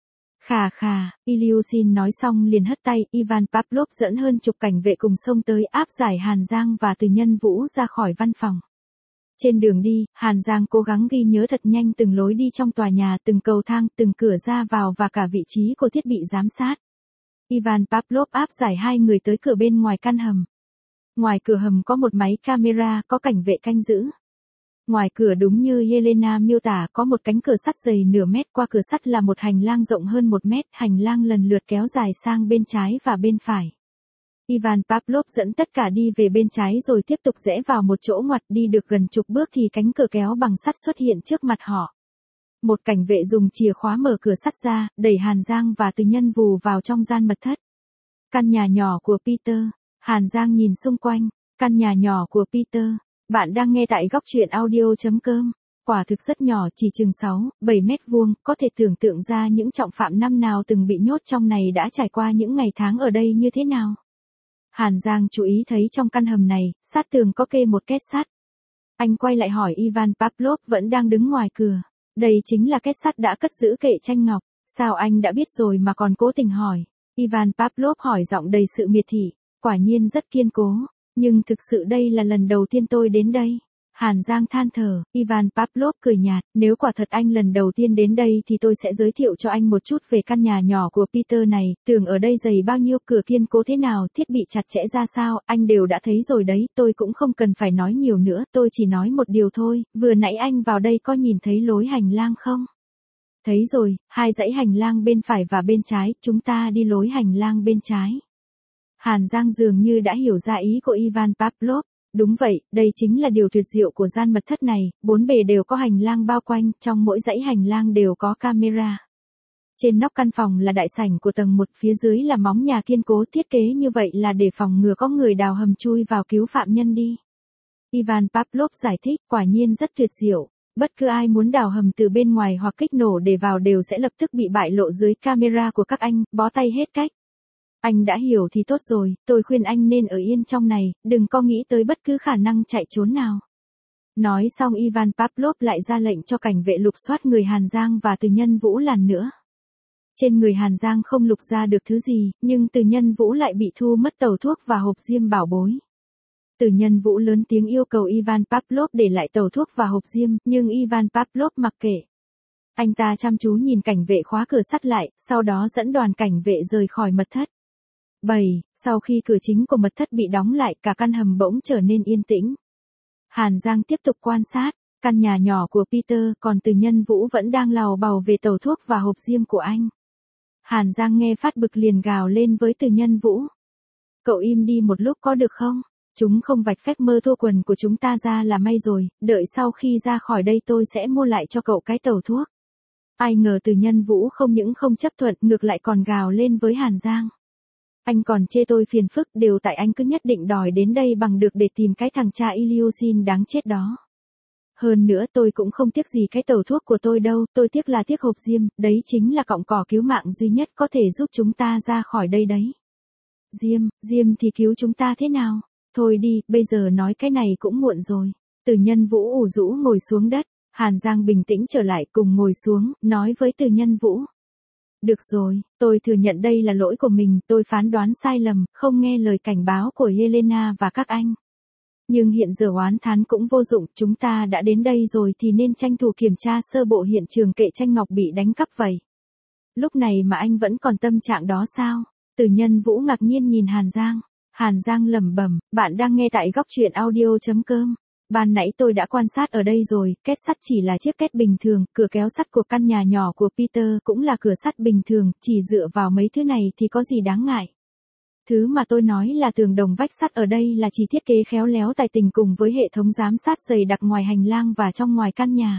Khà khà, Ilyushin nói xong liền hất tay, Ivan Pavlov dẫn hơn chục cảnh vệ cùng xông tới áp giải Hàn Giang và Từ Nhân Vũ ra khỏi văn phòng. Trên đường đi, Hàn Giang cố gắng ghi nhớ thật nhanh từng lối đi trong tòa nhà, từng cầu thang, từng cửa ra vào và cả vị trí của thiết bị giám sát. Ivan Pavlov áp giải hai người tới cửa bên ngoài căn hầm. Ngoài cửa hầm có một máy camera, có cảnh vệ canh giữ. Ngoài cửa đúng như Helena miêu tả, có một cánh cửa sắt dày nửa mét, qua cửa sắt là một hành lang rộng hơn một mét, hành lang lần lượt kéo dài sang bên trái và bên phải. Ivan Pavlov dẫn tất cả đi về bên trái rồi tiếp tục rẽ vào một chỗ ngoặt, đi được gần chục bước thì cánh cửa kéo bằng sắt xuất hiện trước mặt họ. Một cảnh vệ dùng chìa khóa mở cửa sắt ra, đẩy Hàn Giang và Từ Nhân Vũ vào trong gian mật thất. Căn nhà nhỏ của Peter. Hàn Giang nhìn xung quanh. Căn nhà nhỏ của Peter. Bạn đang nghe tại góc truyện audio.com. Quả thực rất nhỏ, chỉ chừng sáu, bảy mét vuông, có thể tưởng tượng ra những trọng phạm năm nào từng bị nhốt trong này đã trải qua những ngày tháng ở đây như thế nào. Hàn Giang chú ý thấy trong căn hầm này, sát tường có kê một két sắt. Anh quay lại hỏi Ivan Pavlov vẫn đang đứng ngoài cửa. Đây chính là két sắt đã cất giữ kệ tranh ngọc. Sao anh đã biết rồi mà còn cố tình hỏi? Ivan Pavlov hỏi giọng đầy sự miệt thị. Quả nhiên rất kiên cố. Nhưng thực sự đây là lần đầu tiên tôi đến đây. Hàn Giang than thở, Ivan Pavlov cười nhạt, nếu quả thật anh lần đầu tiên đến đây thì tôi sẽ giới thiệu cho anh một chút về căn nhà nhỏ của Peter này, tường ở đây dày bao nhiêu, cửa kiên cố thế nào, thiết bị chặt chẽ ra sao, anh đều đã thấy rồi đấy, tôi cũng không cần phải nói nhiều nữa, tôi chỉ nói một điều thôi, vừa nãy anh vào đây có nhìn thấy lối hành lang không? Thấy rồi, hai dãy hành lang bên phải và bên trái, chúng ta đi lối hành lang bên trái. Hàn Giang dường như đã hiểu ra ý của Ivan Pavlov. Đúng vậy, đây chính là điều tuyệt diệu của gian mật thất này, bốn bề đều có hành lang bao quanh, trong mỗi dãy hành lang đều có camera. Trên nóc căn phòng là đại sảnh của tầng một, phía dưới là móng nhà kiên cố, thiết kế như vậy là để phòng ngừa có người đào hầm chui vào cứu phạm nhân đi. Ivan Pavlov giải thích, quả nhiên rất tuyệt diệu, bất cứ ai muốn đào hầm từ bên ngoài hoặc kích nổ để vào đều sẽ lập tức bị bại lộ dưới camera của các anh, bó tay hết cách. Anh đã hiểu thì tốt rồi, tôi khuyên anh nên ở yên trong này, đừng có nghĩ tới bất cứ khả năng chạy trốn nào. Nói xong Ivan Pavlov lại ra lệnh cho cảnh vệ lục soát người Hàn Giang và Từ Nhân Vũ lần nữa. Trên người Hàn Giang không lục ra được thứ gì, nhưng Từ Nhân Vũ lại bị thu mất tàu thuốc và hộp diêm bảo bối. Từ Nhân Vũ lớn tiếng yêu cầu Ivan Pavlov để lại tàu thuốc và hộp diêm, nhưng Ivan Pavlov mặc kệ. Anh ta chăm chú nhìn cảnh vệ khóa cửa sắt lại, sau đó dẫn đoàn cảnh vệ rời khỏi mật thất. bảy. Sau khi cửa chính của mật thất bị đóng lại, cả căn hầm bỗng trở nên yên tĩnh. Hàn Giang tiếp tục quan sát căn nhà nhỏ của Peter, còn Từ Nhân Vũ vẫn đang làu bàu về tàu thuốc và hộp diêm của anh. Hàn Giang nghe phát bực liền gào lên với Từ Nhân Vũ. Cậu im đi một lúc có được không? Chúng không vạch phép mơ thua quần của chúng ta ra là may rồi, đợi sau khi ra khỏi đây tôi sẽ mua lại cho cậu cái tàu thuốc. Ai ngờ Từ Nhân Vũ không những không chấp thuận, ngược lại còn gào lên với Hàn Giang. Anh còn chê tôi phiền phức, đều tại anh cứ nhất định đòi đến đây bằng được để tìm cái thằng cha Ilyushin đáng chết đó. Hơn nữa tôi cũng không tiếc gì cái tàu thuốc của tôi đâu, tôi tiếc là tiếc hộp diêm, đấy chính là cọng cỏ cứu mạng duy nhất có thể giúp chúng ta ra khỏi đây đấy. Diêm, diêm thì cứu chúng ta thế nào? Thôi đi, bây giờ nói cái này cũng muộn rồi. Từ Nhân Vũ ủ rũ ngồi xuống đất, Hàn Giang bình tĩnh trở lại cùng ngồi xuống, nói với Từ Nhân Vũ. Được rồi, tôi thừa nhận đây là lỗi của mình, tôi phán đoán sai lầm, không nghe lời cảnh báo của Helena và các anh. Nhưng hiện giờ oán thán cũng vô dụng, chúng ta đã đến đây rồi thì nên tranh thủ kiểm tra sơ bộ hiện trường kệ tranh ngọc bị đánh cắp vậy. Lúc này mà anh vẫn còn tâm trạng đó sao? Từ Nhân Vũ ngạc nhiên nhìn Hàn Giang. Hàn Giang lẩm bẩm, bạn đang nghe tại góc truyện audio chấm com. Ban nãy tôi đã quan sát ở đây rồi, két sắt chỉ là chiếc két bình thường, cửa kéo sắt của căn nhà nhỏ của Peter cũng là cửa sắt bình thường, chỉ dựa vào mấy thứ này thì có gì đáng ngại. Thứ mà tôi nói là tường đồng vách sắt ở đây là chỉ thiết kế khéo léo tài tình cùng với hệ thống giám sát dày đặc ngoài hành lang và trong ngoài căn nhà.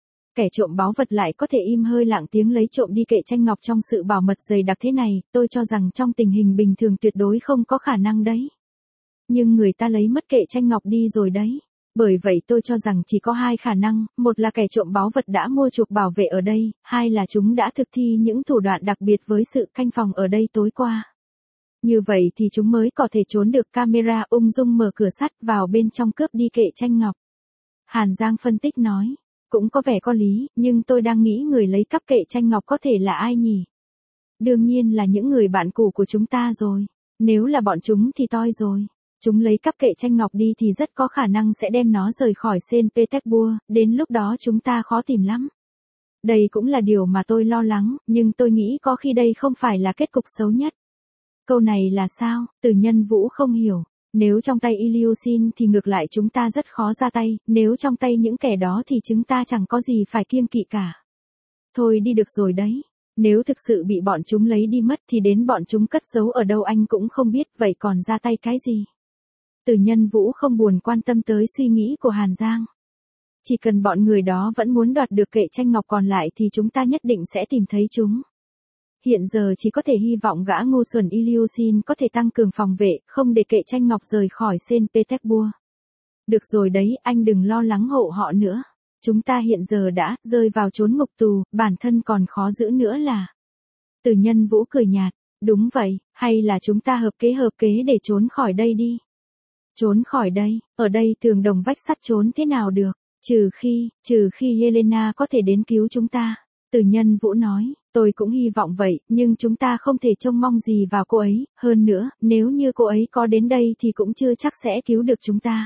Kẻ trộm báu vật lại có thể im hơi lặng tiếng lấy trộm đi kệ tranh ngọc trong sự bảo mật dày đặc thế này, tôi cho rằng trong tình hình bình thường tuyệt đối không có khả năng đấy. Nhưng người ta lấy mất kệ tranh ngọc đi rồi đấy. Bởi vậy tôi cho rằng chỉ có hai khả năng, một là kẻ trộm báu vật đã mua chuộc bảo vệ ở đây, hai là chúng đã thực thi những thủ đoạn đặc biệt với sự canh phòng ở đây tối qua. Như vậy thì chúng mới có thể trốn được camera, ung dung mở cửa sắt vào bên trong cướp đi kệ tranh ngọc. Hàn Giang phân tích nói, cũng có vẻ có lý, nhưng tôi đang nghĩ người lấy cắp kệ tranh ngọc có thể là ai nhỉ? Đương nhiên là những người bạn cũ của chúng ta rồi, nếu là bọn chúng thì toi rồi. Chúng lấy cắp kệ tranh ngọc đi thì rất có khả năng sẽ đem nó rời khỏi Saint Petersburg, đến lúc đó chúng ta khó tìm lắm. Đây cũng là điều mà tôi lo lắng, nhưng tôi nghĩ có khi đây không phải là kết cục xấu nhất. Câu này là sao? Từ Nhân Vũ không hiểu. Nếu trong tay Ilyushin thì ngược lại chúng ta rất khó ra tay, nếu trong tay những kẻ đó thì chúng ta chẳng có gì phải kiêng kỵ cả. Thôi đi được rồi đấy. Nếu thực sự bị bọn chúng lấy đi mất thì đến bọn chúng cất giấu ở đâu anh cũng không biết, vậy còn ra tay cái gì? Từ Nhân Vũ không buồn quan tâm tới suy nghĩ của Hàn Giang. Chỉ cần bọn người đó vẫn muốn đoạt được kệ tranh ngọc còn lại thì chúng ta nhất định sẽ tìm thấy chúng. Hiện giờ chỉ có thể hy vọng gã ngu xuẩn Ilyushin có thể tăng cường phòng vệ, không để kệ tranh ngọc rời khỏi Saint Petersburg. Được rồi đấy, anh đừng lo lắng hộ họ nữa. Chúng ta hiện giờ đã rơi vào chốn ngục tù, bản thân còn khó giữ nữa là. Từ Nhân Vũ cười nhạt, đúng vậy, hay là chúng ta hợp kế hợp kế để trốn khỏi đây đi. Trốn khỏi đây, ở đây tường đồng vách sắt trốn thế nào được, trừ khi, trừ khi Helena có thể đến cứu chúng ta. Từ Nhân Vũ nói, tôi cũng hy vọng vậy, nhưng chúng ta không thể trông mong gì vào cô ấy, hơn nữa, nếu như cô ấy có đến đây thì cũng chưa chắc sẽ cứu được chúng ta.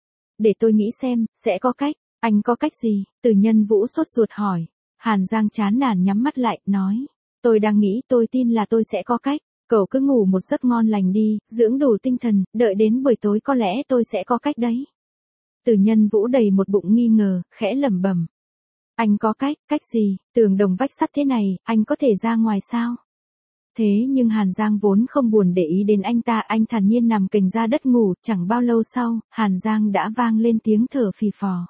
Để tôi nghĩ xem, sẽ có cách, anh có cách gì? Từ Nhân Vũ sốt ruột hỏi. Hàn Giang chán nản nhắm mắt lại, nói, tôi đang nghĩ, tôi tin là tôi sẽ có cách. Cậu cứ ngủ một giấc ngon lành đi, dưỡng đủ tinh thần, đợi đến buổi tối có lẽ tôi sẽ có cách đấy. Từ Nhân Vũ đầy một bụng nghi ngờ, khẽ lẩm bẩm. Anh có cách, cách gì? Tường đồng vách sắt thế này, anh có thể ra ngoài sao? Thế nhưng Hàn Giang vốn không buồn để ý đến anh ta, anh thản nhiên nằm kềnh ra đất ngủ, chẳng bao lâu sau, Hàn Giang đã vang lên tiếng thở phì phò.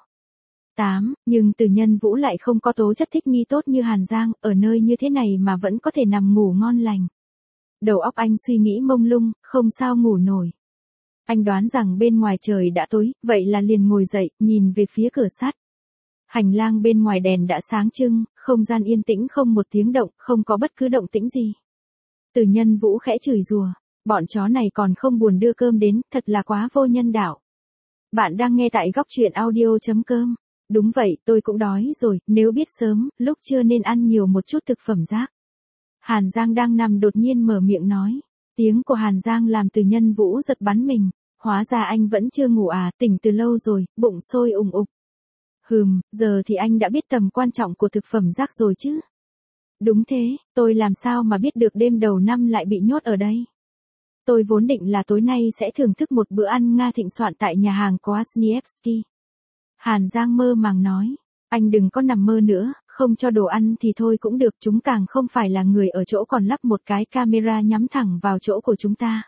tám. Nhưng Từ Nhân Vũ lại không có tố chất thích nghi tốt như Hàn Giang, ở nơi như thế này mà vẫn có thể nằm ngủ ngon lành. Đầu óc anh suy nghĩ mông lung, không sao ngủ nổi. Anh đoán rằng bên ngoài trời đã tối, vậy là liền ngồi dậy, nhìn về phía cửa sắt. Hành lang bên ngoài đèn đã sáng trưng, không gian yên tĩnh không một tiếng động, không có bất cứ động tĩnh gì. Từ Nhân Vũ khẽ chửi rủa, bọn chó này còn không buồn đưa cơm đến, thật là quá vô nhân đạo. Bạn đang nghe tại góc truyện audio.com. Đúng vậy, tôi cũng đói rồi, nếu biết sớm, lúc trưa nên ăn nhiều một chút thực phẩm rác. Hàn Giang đang nằm đột nhiên mở miệng nói. Tiếng của Hàn Giang làm Từ Nhân Vũ giật bắn mình. Hóa ra anh vẫn chưa ngủ à, tỉnh từ lâu rồi, bụng sôi ùng ục. Hừm, giờ thì anh đã biết tầm quan trọng của thực phẩm rác rồi chứ. Đúng thế, tôi làm sao mà biết được đêm đầu năm lại bị nhốt ở đây. Tôi vốn định là tối nay sẽ thưởng thức một bữa ăn Nga thịnh soạn tại nhà hàng Kwasniewski. Hàn Giang mơ màng nói, anh đừng có nằm mơ nữa, không cho đồ ăn thì thôi cũng được, chúng càng không phải là người ở chỗ còn lắp một cái camera nhắm thẳng vào chỗ của chúng ta.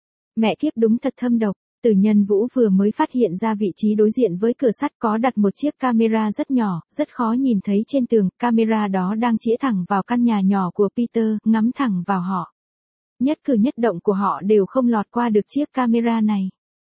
Mẹ kiếp, đúng thật thâm độc. Từ Nhân Vũ vừa mới phát hiện ra vị trí đối diện với cửa sắt có đặt một chiếc camera rất nhỏ, rất khó nhìn thấy trên tường, camera đó đang chĩa thẳng vào căn nhà nhỏ của Peter, ngắm thẳng vào họ. Nhất cử nhất động của họ đều không lọt qua được chiếc camera này.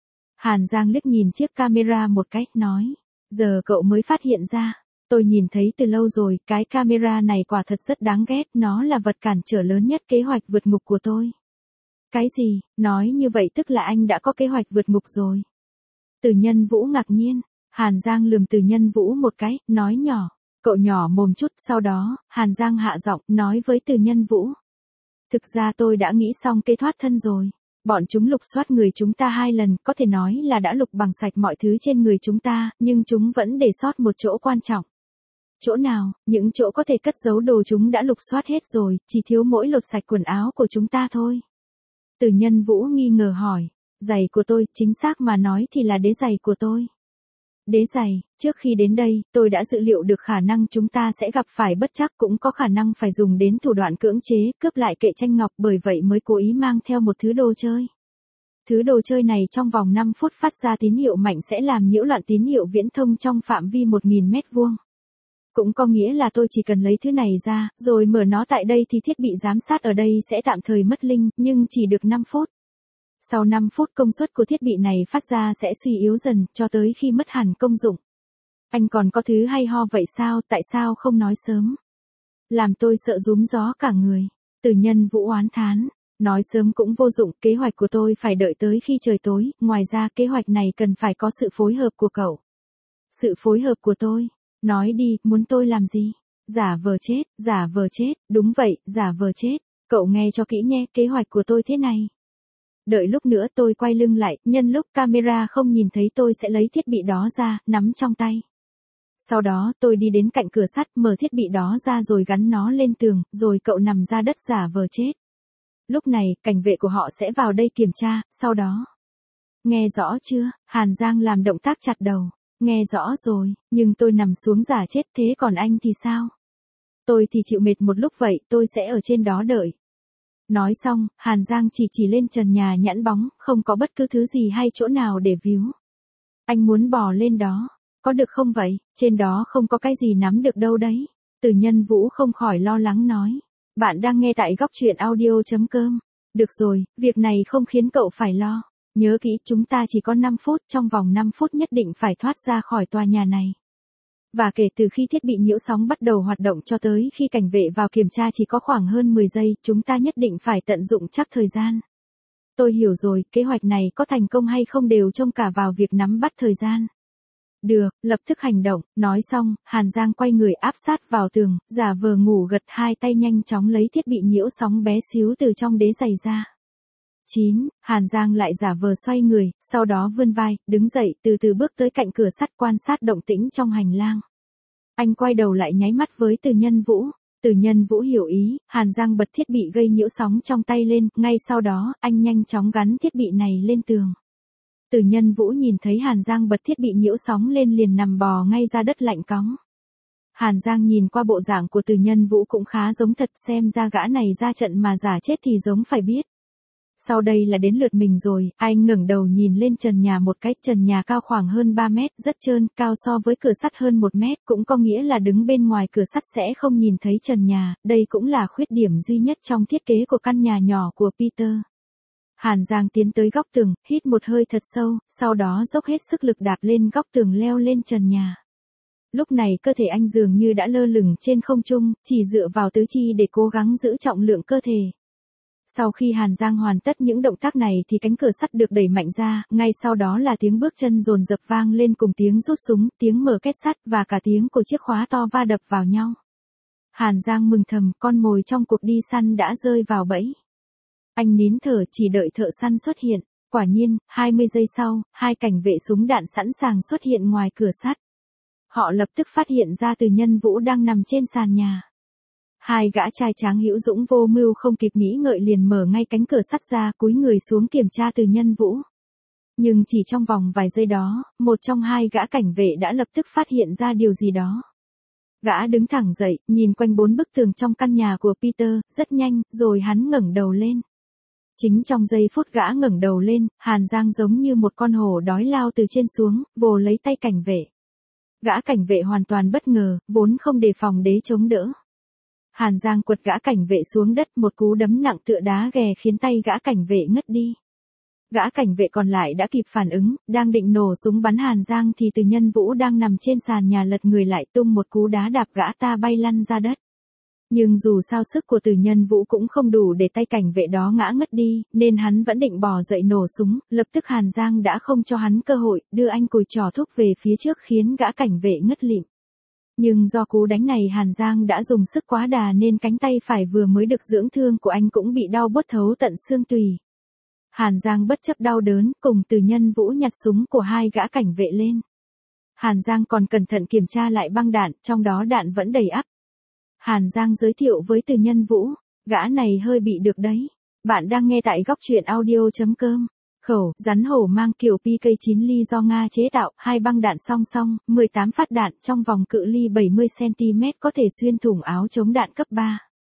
Hàn Giang liếc nhìn chiếc camera một cách, nói, giờ cậu mới phát hiện ra, tôi nhìn thấy từ lâu rồi, cái camera này quả thật rất đáng ghét, nó là vật cản trở lớn nhất kế hoạch vượt ngục của tôi. Cái gì, nói như vậy tức là anh đã có kế hoạch vượt ngục rồi. Từ Nhân Vũ ngạc nhiên, Hàn Giang lườm Từ Nhân Vũ một cái, nói nhỏ, cậu nhỏ mồm chút, sau đó, Hàn Giang hạ giọng, nói với Từ Nhân Vũ. Thực ra tôi đã nghĩ xong kế thoát thân rồi. Bọn chúng lục soát người chúng ta hai lần, có thể nói là đã lục bằng sạch mọi thứ trên người chúng ta, nhưng chúng vẫn để sót một chỗ quan trọng. Chỗ nào, những chỗ có thể cất giấu đồ chúng đã lục soát hết rồi, chỉ thiếu mỗi lột sạch quần áo của chúng ta thôi. Từ Nhân Vũ nghi ngờ hỏi, giày của tôi, chính xác mà nói thì là đế giày của tôi. Đế giày, trước khi đến đây, tôi đã dự liệu được khả năng chúng ta sẽ gặp phải bất trắc, cũng có khả năng phải dùng đến thủ đoạn cưỡng chế, cướp lại kệ tranh ngọc, bởi vậy mới cố ý mang theo một thứ đồ chơi. Thứ đồ chơi này trong vòng năm phút phát ra tín hiệu mạnh sẽ làm nhiễu loạn tín hiệu viễn thông trong phạm vi một nghìn mét vuông. Cũng có nghĩa là tôi chỉ cần lấy thứ này ra, rồi mở nó tại đây thì thiết bị giám sát ở đây sẽ tạm thời mất linh, nhưng chỉ được năm phút. Sau năm phút công suất của thiết bị này phát ra sẽ suy yếu dần, cho tới khi mất hẳn công dụng. Anh còn có thứ hay ho vậy sao, tại sao không nói sớm? Làm tôi sợ rúm gió cả người. Từ Nhân Vũ oán thán, nói sớm cũng vô dụng, kế hoạch của tôi phải đợi tới khi trời tối, ngoài ra kế hoạch này cần phải có sự phối hợp của cậu. Sự phối hợp của tôi? Nói đi, muốn tôi làm gì? Giả vờ chết, giả vờ chết, đúng vậy, giả vờ chết. Cậu nghe cho kỹ nhé, kế hoạch của tôi thế này. Đợi lúc nữa tôi quay lưng lại, nhân lúc camera không nhìn thấy tôi sẽ lấy thiết bị đó ra, nắm trong tay. Sau đó tôi đi đến cạnh cửa sắt, mở thiết bị đó ra rồi gắn nó lên tường, rồi cậu nằm ra đất giả vờ chết. Lúc này, cảnh vệ của họ sẽ vào đây kiểm tra, sau đó. Nghe rõ chưa? Hàn Giang làm động tác chặt đầu. Nghe rõ rồi, nhưng tôi nằm xuống giả chết, thế còn anh thì sao? Tôi thì chịu mệt một lúc vậy, tôi sẽ ở trên đó đợi. Nói xong, Hàn Giang chỉ chỉ lên trần nhà nhẵn bóng, không có bất cứ thứ gì hay chỗ nào để víu. Anh muốn bò lên đó, có được không vậy? Trên đó không có cái gì nắm được đâu đấy. Từ Nhân Vũ không khỏi lo lắng nói. Bạn đang nghe tại góc truyện audio.com. Được rồi, việc này không khiến cậu phải lo. Nhớ kỹ, chúng ta chỉ có năm phút, trong vòng năm phút nhất định phải thoát ra khỏi tòa nhà này. Và kể từ khi thiết bị nhiễu sóng bắt đầu hoạt động cho tới khi cảnh vệ vào kiểm tra chỉ có khoảng hơn mười giây, chúng ta nhất định phải tận dụng chắc thời gian. Tôi hiểu rồi, kế hoạch này có thành công hay không đều trông cả vào việc nắm bắt thời gian. Được, lập tức hành động, nói xong, Hàn Giang quay người áp sát vào tường, giả vờ ngủ gật, hai tay nhanh chóng lấy thiết bị nhiễu sóng bé xíu từ trong đế giày ra. chín. Hàn Giang lại giả vờ xoay người, sau đó vươn vai, đứng dậy, từ từ bước tới cạnh cửa sắt quan sát động tĩnh trong hành lang. Anh quay đầu lại nháy mắt với Từ Nhân Vũ. Từ Nhân Vũ hiểu ý, Hàn Giang bật thiết bị gây nhiễu sóng trong tay lên, ngay sau đó, anh nhanh chóng gắn thiết bị này lên tường. Từ Nhân Vũ nhìn thấy Hàn Giang bật thiết bị nhiễu sóng lên liền nằm bò ngay ra đất lạnh cóng. Hàn Giang nhìn qua bộ dạng của Từ Nhân Vũ cũng khá giống thật, xem ra gã này ra trận mà giả chết thì giống phải biết. Sau đây là đến lượt mình rồi, anh ngẩng đầu nhìn lên trần nhà một cái, trần nhà cao khoảng hơn ba mét, rất trơn, cao so với cửa sắt hơn một mét, cũng có nghĩa là đứng bên ngoài cửa sắt sẽ không nhìn thấy trần nhà, đây cũng là khuyết điểm duy nhất trong thiết kế của căn nhà nhỏ của Peter. Hàn Giang tiến tới góc tường, hít một hơi thật sâu, sau đó dốc hết sức lực đạp lên góc tường leo lên trần nhà. Lúc này cơ thể anh dường như đã lơ lửng trên không trung, chỉ dựa vào tứ chi để cố gắng giữ trọng lượng cơ thể. Sau khi Hàn Giang hoàn tất những động tác này thì cánh cửa sắt được đẩy mạnh ra, ngay sau đó là tiếng bước chân dồn dập vang lên cùng tiếng rút súng, tiếng mở két sắt và cả tiếng của chiếc khóa to va đập vào nhau. Hàn Giang mừng thầm, con mồi trong cuộc đi săn đã rơi vào bẫy. Anh nín thở chỉ đợi thợ săn xuất hiện. Quả nhiên, hai mươi giây sau, hai cảnh vệ súng đạn sẵn sàng xuất hiện ngoài cửa sắt. Họ lập tức phát hiện ra Từ Nhân Vũ đang nằm trên sàn nhà. Hai gã trai tráng hữu dũng vô mưu không kịp nghĩ ngợi liền mở ngay cánh cửa sắt ra, cúi người xuống kiểm tra Từ Nhân Vũ. Nhưng chỉ trong vòng vài giây đó, một trong hai gã cảnh vệ đã lập tức phát hiện ra điều gì đó. Gã đứng thẳng dậy, nhìn quanh bốn bức tường trong căn nhà của Peter, rất nhanh, rồi hắn ngẩng đầu lên. Chính trong giây phút gã ngẩng đầu lên, Hàn Giang giống như một con hổ đói lao từ trên xuống, vồ lấy tay cảnh vệ. Gã cảnh vệ hoàn toàn bất ngờ, vốn không đề phòng đế chống đỡ. Hàn Giang quật gã cảnh vệ xuống đất, một cú đấm nặng tựa đá ghè khiến tay gã cảnh vệ ngất đi. Gã cảnh vệ còn lại đã kịp phản ứng, đang định nổ súng bắn Hàn Giang thì Từ Nhân Vũ đang nằm trên sàn nhà lật người lại tung một cú đá đạp gã ta bay lăn ra đất. Nhưng dù sao sức của Từ Nhân Vũ cũng không đủ để tay cảnh vệ đó ngã ngất đi, nên hắn vẫn định bò dậy nổ súng, lập tức Hàn Giang đã không cho hắn cơ hội, đưa anh cùi trò thúc về phía trước khiến gã cảnh vệ ngất lịm. Nhưng do cú đánh này Hàn Giang đã dùng sức quá đà nên cánh tay phải vừa mới được dưỡng thương của anh cũng bị đau buốt thấu tận xương tủy. Hàn Giang bất chấp đau đớn, cùng Từ Nhân Vũ nhặt súng của hai gã cảnh vệ lên. Hàn Giang còn cẩn thận kiểm tra lại băng đạn, trong đó đạn vẫn đầy ắp. Hàn Giang giới thiệu với Từ Nhân Vũ, gã này hơi bị được đấy. Bạn đang nghe tại góc truyện audio chấm com. Khẩu, rắn hổ mang kiểu pê ca chín ly do Nga chế tạo, hai băng đạn song song, mười tám phát đạn trong vòng cự ly bảy mươi xăng ti mét có thể xuyên thủng áo chống đạn cấp ba.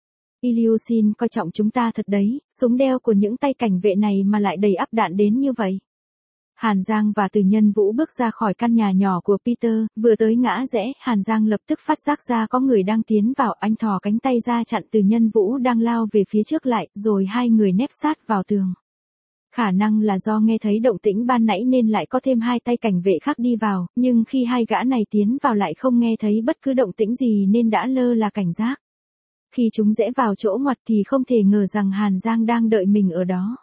Ilyushin coi trọng chúng ta thật đấy, súng đeo của những tay cảnh vệ này mà lại đầy ắp đạn đến như vậy. Hàn Giang và Từ Nhân Vũ bước ra khỏi căn nhà nhỏ của Peter, vừa tới ngã rẽ, Hàn Giang lập tức phát giác ra có người đang tiến vào, anh thò cánh tay ra chặn Từ Nhân Vũ đang lao về phía trước lại, rồi hai người nép sát vào tường. Khả năng là do nghe thấy động tĩnh ban nãy nên lại có thêm hai tay cảnh vệ khác đi vào, nhưng khi hai gã này tiến vào lại không nghe thấy bất cứ động tĩnh gì nên đã lơ là cảnh giác. Khi chúng rẽ vào chỗ ngoặt thì không thể ngờ rằng Hàn Giang đang đợi mình ở đó.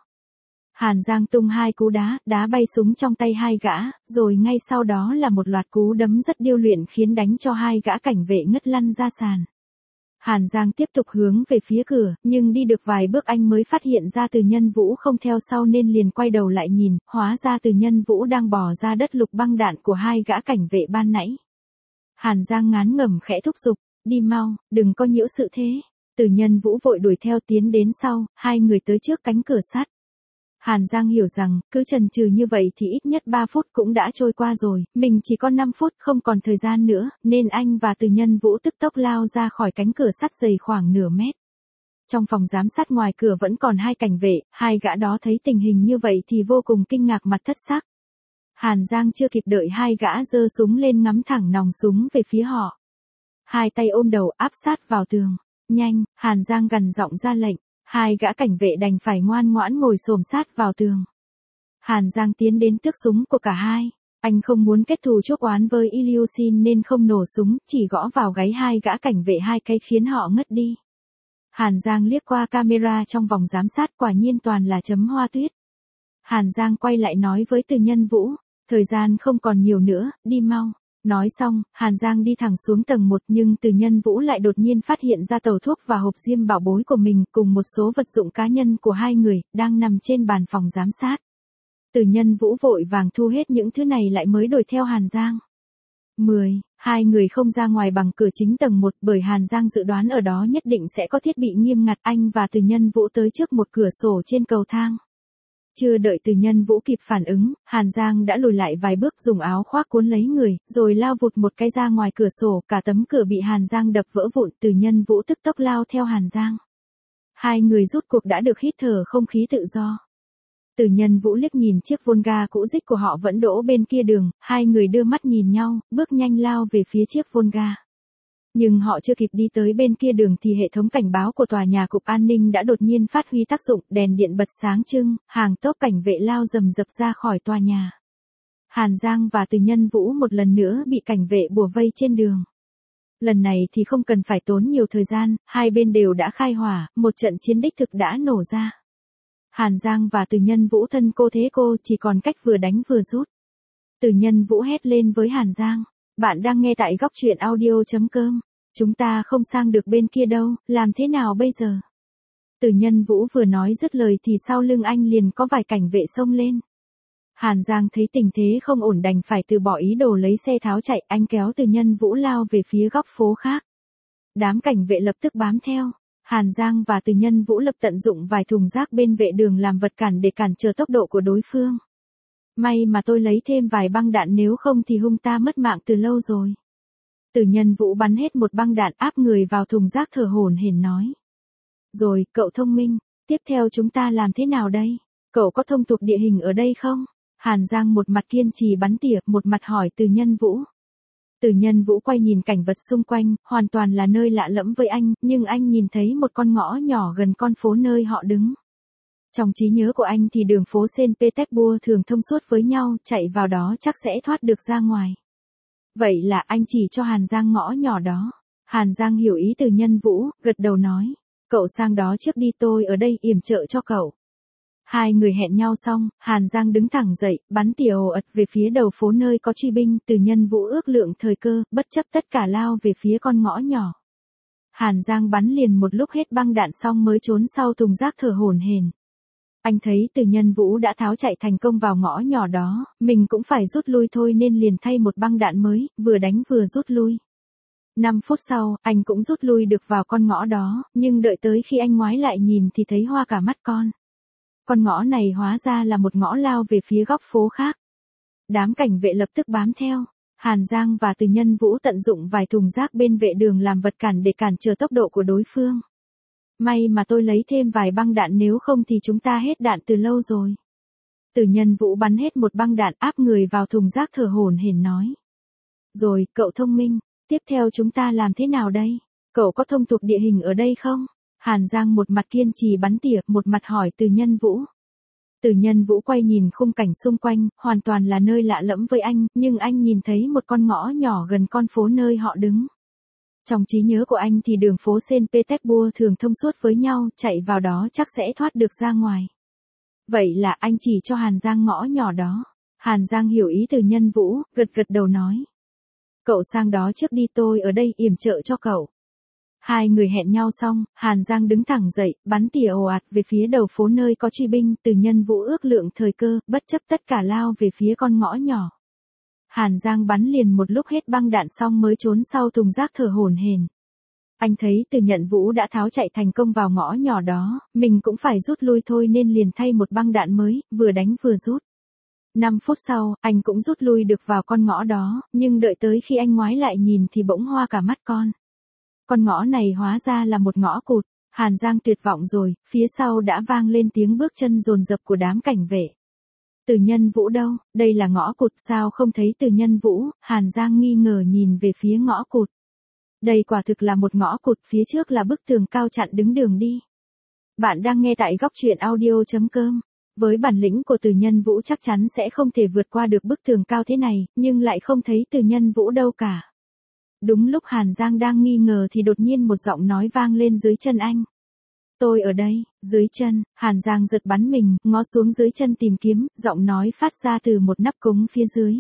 Hàn Giang tung hai cú đá, đá bay súng trong tay hai gã, rồi ngay sau đó là một loạt cú đấm rất điêu luyện khiến đánh cho hai gã cảnh vệ ngất lăn ra sàn. Hàn Giang tiếp tục hướng về phía cửa, nhưng đi được vài bước anh mới phát hiện ra Từ Nhân Vũ không theo sau nên liền quay đầu lại nhìn, hóa ra Từ Nhân Vũ đang bò ra đất lục băng đạn của hai gã cảnh vệ ban nãy. Hàn Giang ngán ngẩm khẽ thúc giục, đi mau, đừng có nhiễu sự thế. Từ Nhân Vũ vội đuổi theo tiến đến sau, hai người tới trước cánh cửa sắt. Hàn Giang hiểu rằng, cứ chần chừ như vậy thì ít nhất ba phút cũng đã trôi qua rồi, mình chỉ còn năm phút không còn thời gian nữa, nên anh và Từ Nhân Vũ tức tốc lao ra khỏi cánh cửa sắt dày khoảng nửa mét. Trong phòng giám sát ngoài cửa vẫn còn hai cảnh vệ, hai gã đó thấy tình hình như vậy thì vô cùng kinh ngạc mặt thất sắc. Hàn Giang chưa kịp đợi hai gã giơ súng lên ngắm thẳng nòng súng về phía họ. Hai tay ôm đầu áp sát vào tường. Nhanh, Hàn Giang gằn giọng ra lệnh. Hai gã cảnh vệ đành phải ngoan ngoãn ngồi xổm sát vào tường. Hàn Giang tiến đến tước súng của cả hai. Anh không muốn kết thù chuốc oán với Ilyushin nên không nổ súng, chỉ gõ vào gáy hai gã cảnh vệ hai cái khiến họ ngất đi. Hàn Giang liếc qua camera trong vòng giám sát, quả nhiên toàn là chấm hoa tuyết. Hàn Giang quay lại nói với Từ Nhân Vũ, thời gian không còn nhiều nữa, đi mau. Nói xong, Hàn Giang đi thẳng xuống tầng một nhưng Từ Nhân Vũ lại đột nhiên phát hiện ra tàu thuốc và hộp diêm bảo bối của mình cùng một số vật dụng cá nhân của hai người, đang nằm trên bàn phòng giám sát. Từ Nhân Vũ vội vàng thu hết những thứ này lại mới đuổi theo Hàn Giang. mười. Hai người không ra ngoài bằng cửa chính tầng một bởi Hàn Giang dự đoán ở đó nhất định sẽ có thiết bị nghiêm ngặt. Anh và Từ Nhân Vũ tới trước một cửa sổ trên cầu thang. Chưa đợi Từ Nhân Vũ kịp phản ứng, Hàn Giang đã lùi lại vài bước dùng áo khoác cuốn lấy người, rồi lao vụt một cái ra ngoài cửa sổ, cả tấm cửa bị Hàn Giang đập vỡ vụn. Từ Nhân Vũ tức tốc lao theo Hàn Giang. Hai người rút cuộc đã được hít thở không khí tự do. Từ Nhân Vũ liếc nhìn chiếc Volga cũ rích của họ vẫn đỗ bên kia đường, hai người đưa mắt nhìn nhau, bước nhanh lao về phía chiếc Volga. Nhưng họ chưa kịp đi tới bên kia đường thì hệ thống cảnh báo của tòa nhà cục an ninh đã đột nhiên phát huy tác dụng, đèn điện bật sáng trưng, hàng tốp cảnh vệ lao rầm rập ra khỏi tòa nhà. Hàn Giang và Từ Nhân Vũ một lần nữa bị cảnh vệ bủa vây trên đường. Lần này thì không cần phải tốn nhiều thời gian, hai bên đều đã khai hỏa, một trận chiến đích thực đã nổ ra. Hàn Giang và Từ Nhân Vũ thân cô thế cô, chỉ còn cách vừa đánh vừa rút. Từ Nhân Vũ hét lên với Hàn Giang. Bạn đang nghe tại góc truyện audio.com. Chúng ta không sang được bên kia đâu, làm thế nào bây giờ? Từ Nhân Vũ vừa nói dứt lời thì sau lưng anh liền có vài cảnh vệ xông lên. Hàn Giang thấy tình thế không ổn đành phải từ bỏ ý đồ lấy xe tháo chạy, anh kéo Từ Nhân Vũ lao về phía góc phố khác. Đám cảnh vệ lập tức bám theo. Hàn Giang và Từ Nhân Vũ lập tận dụng vài thùng rác bên vệ đường làm vật cản để cản trở tốc độ của đối phương. May mà tôi lấy thêm vài băng đạn, nếu không thì hung ta mất mạng từ lâu rồi. Từ Nhân Vũ bắn hết một băng đạn áp người vào thùng rác thở hổn hển nói. Rồi, cậu thông minh, tiếp theo chúng ta làm thế nào đây? Cậu có thông thuộc địa hình ở đây không? Hàn Giang một mặt kiên trì bắn tỉa, một mặt hỏi Từ Nhân Vũ. Từ Nhân Vũ quay nhìn cảnh vật xung quanh, hoàn toàn là nơi lạ lẫm với anh, nhưng anh nhìn thấy một con ngõ nhỏ gần con phố nơi họ đứng. Trong trí nhớ của anh thì đường phố Saint Petersburg thường thông suốt với nhau, chạy vào đó chắc sẽ thoát được ra ngoài. Vậy là anh chỉ cho Hàn Giang ngõ nhỏ đó. Hàn Giang hiểu ý Từ Nhân Vũ, gật đầu nói. Cậu sang đó trước đi, tôi ở đây yểm trợ cho cậu. Hai người hẹn nhau xong, Hàn Giang đứng thẳng dậy, bắn tỉa ồ ạt về phía đầu phố nơi có truy binh. Từ Nhân Vũ ước lượng thời cơ, bất chấp tất cả lao về phía con ngõ nhỏ. Hàn Giang bắn liền một lúc hết băng đạn xong mới trốn sau thùng rác thở hổn hển. Anh thấy Từ Nhân Vũ đã tháo chạy thành công vào ngõ nhỏ đó, mình cũng phải rút lui thôi nên liền thay một băng đạn mới, vừa đánh vừa rút lui. Năm phút sau, anh cũng rút lui được vào con ngõ đó, nhưng đợi tới khi anh ngoái lại nhìn thì thấy hoa cả mắt con. Con ngõ này hóa ra là một ngõ lao về phía góc phố khác. Đám cảnh vệ lập tức bám theo. Hàn Giang và Từ Nhân Vũ tận dụng vài thùng rác bên vệ đường làm vật cản để cản trở tốc độ của đối phương. May mà tôi lấy thêm vài băng đạn, nếu không thì chúng ta hết đạn từ lâu rồi. Từ Nhân Vũ bắn hết một băng đạn áp người vào thùng rác thở hổn hển nói. Rồi, cậu thông minh, tiếp theo chúng ta làm thế nào đây? Cậu có thông thuộc địa hình ở đây không? Hàn Giang một mặt kiên trì bắn tỉa, một mặt hỏi Từ Nhân Vũ. Từ Nhân Vũ quay nhìn khung cảnh xung quanh, hoàn toàn là nơi lạ lẫm với anh, nhưng anh nhìn thấy một con ngõ nhỏ gần con phố nơi họ đứng. Trong trí nhớ của anh thì đường phố Saint Petersburg thường thông suốt với nhau, chạy vào đó chắc sẽ thoát được ra ngoài. Vậy là anh chỉ cho Hàn Giang ngõ nhỏ đó. Hàn Giang hiểu ý Từ Nhân Vũ, gật gật đầu nói. Cậu sang đó trước đi, tôi ở đây yểm trợ cho cậu. Hai người hẹn nhau xong, Hàn Giang đứng thẳng dậy, bắn tỉa ồ ạt về phía đầu phố nơi có truy binh. Từ Nhân Vũ ước lượng thời cơ, bất chấp tất cả lao về phía con ngõ nhỏ. Hàn Giang bắn liền một lúc hết băng đạn xong mới trốn sau thùng rác thở hổn hển. Anh thấy Từ Nhân Vũ đã tháo chạy thành công vào ngõ nhỏ đó, mình cũng phải rút lui thôi nên liền thay một băng đạn mới, vừa đánh vừa rút. Năm phút sau, anh cũng rút lui được vào con ngõ đó, nhưng đợi tới khi anh ngoái lại nhìn thì bỗng hoa cả mắt con. Con ngõ này hóa ra là một ngõ cụt. Hàn Giang tuyệt vọng rồi, phía sau đã vang lên tiếng bước chân dồn dập của đám cảnh vệ. Từ Nhân Vũ đâu? Đây là ngõ cụt, sao không thấy Từ Nhân Vũ? Hàn Giang nghi ngờ nhìn về phía ngõ cụt. Đây quả thực là một ngõ cụt, phía trước là bức tường cao chặn đứng đường đi. Bạn đang nghe tại góc truyện audio.com. Với bản lĩnh của Từ Nhân Vũ chắc chắn sẽ không thể vượt qua được bức tường cao thế này, nhưng lại không thấy Từ Nhân Vũ đâu cả. Đúng lúc Hàn Giang đang nghi ngờ thì đột nhiên một giọng nói vang lên dưới chân anh. Tôi ở đây, dưới chân. Hàn Giang giật bắn mình, ngó xuống dưới chân tìm kiếm, giọng nói phát ra từ một nắp cống phía dưới.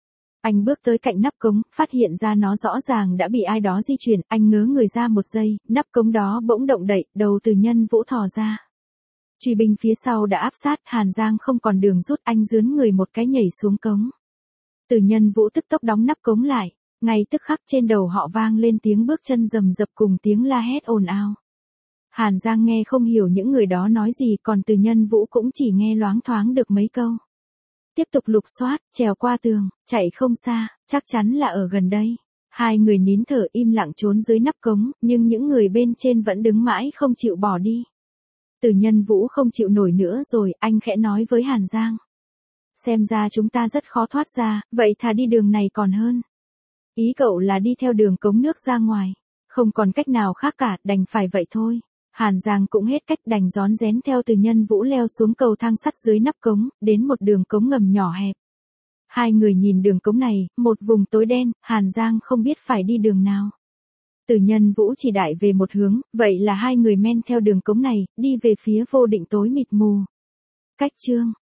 Anh bước tới cạnh nắp cống, phát hiện ra nó rõ ràng đã bị ai đó di chuyển, anh ngớ người ra một giây, nắp cống đó bỗng động đậy, đầu Từ Nhân Vũ thò ra. Truy binh phía sau đã áp sát, Hàn Giang không còn đường rút, anh rướn người một cái nhảy xuống cống. Từ Nhân Vũ tức tốc đóng nắp cống lại. Ngay tức khắc trên đầu họ vang lên tiếng bước chân rầm rập cùng tiếng la hét ồn ào. Hàn Giang nghe không hiểu những người đó nói gì, còn Từ Nhân Vũ cũng chỉ nghe loáng thoáng được mấy câu. Tiếp tục lục soát, trèo qua tường, chạy không xa, chắc chắn là ở gần đây. Hai người nín thở im lặng trốn dưới nắp cống, nhưng những người bên trên vẫn đứng mãi không chịu bỏ đi. Từ Nhân Vũ không chịu nổi nữa rồi, anh khẽ nói với Hàn Giang. Xem ra chúng ta rất khó thoát ra, vậy thà đi đường này còn hơn. Ý cậu là đi theo đường cống nước ra ngoài. Không còn cách nào khác cả, đành phải vậy thôi. Hàn Giang cũng hết cách, đành rón rén theo Từ Nhân Vũ leo xuống cầu thang sắt dưới nắp cống, đến một đường cống ngầm nhỏ hẹp. Hai người nhìn đường cống này, một vùng tối đen, Hàn Giang không biết phải đi đường nào. Từ Nhân Vũ chỉ đại về một hướng, vậy là hai người men theo đường cống này, đi về phía vô định tối mịt mù. Cách chương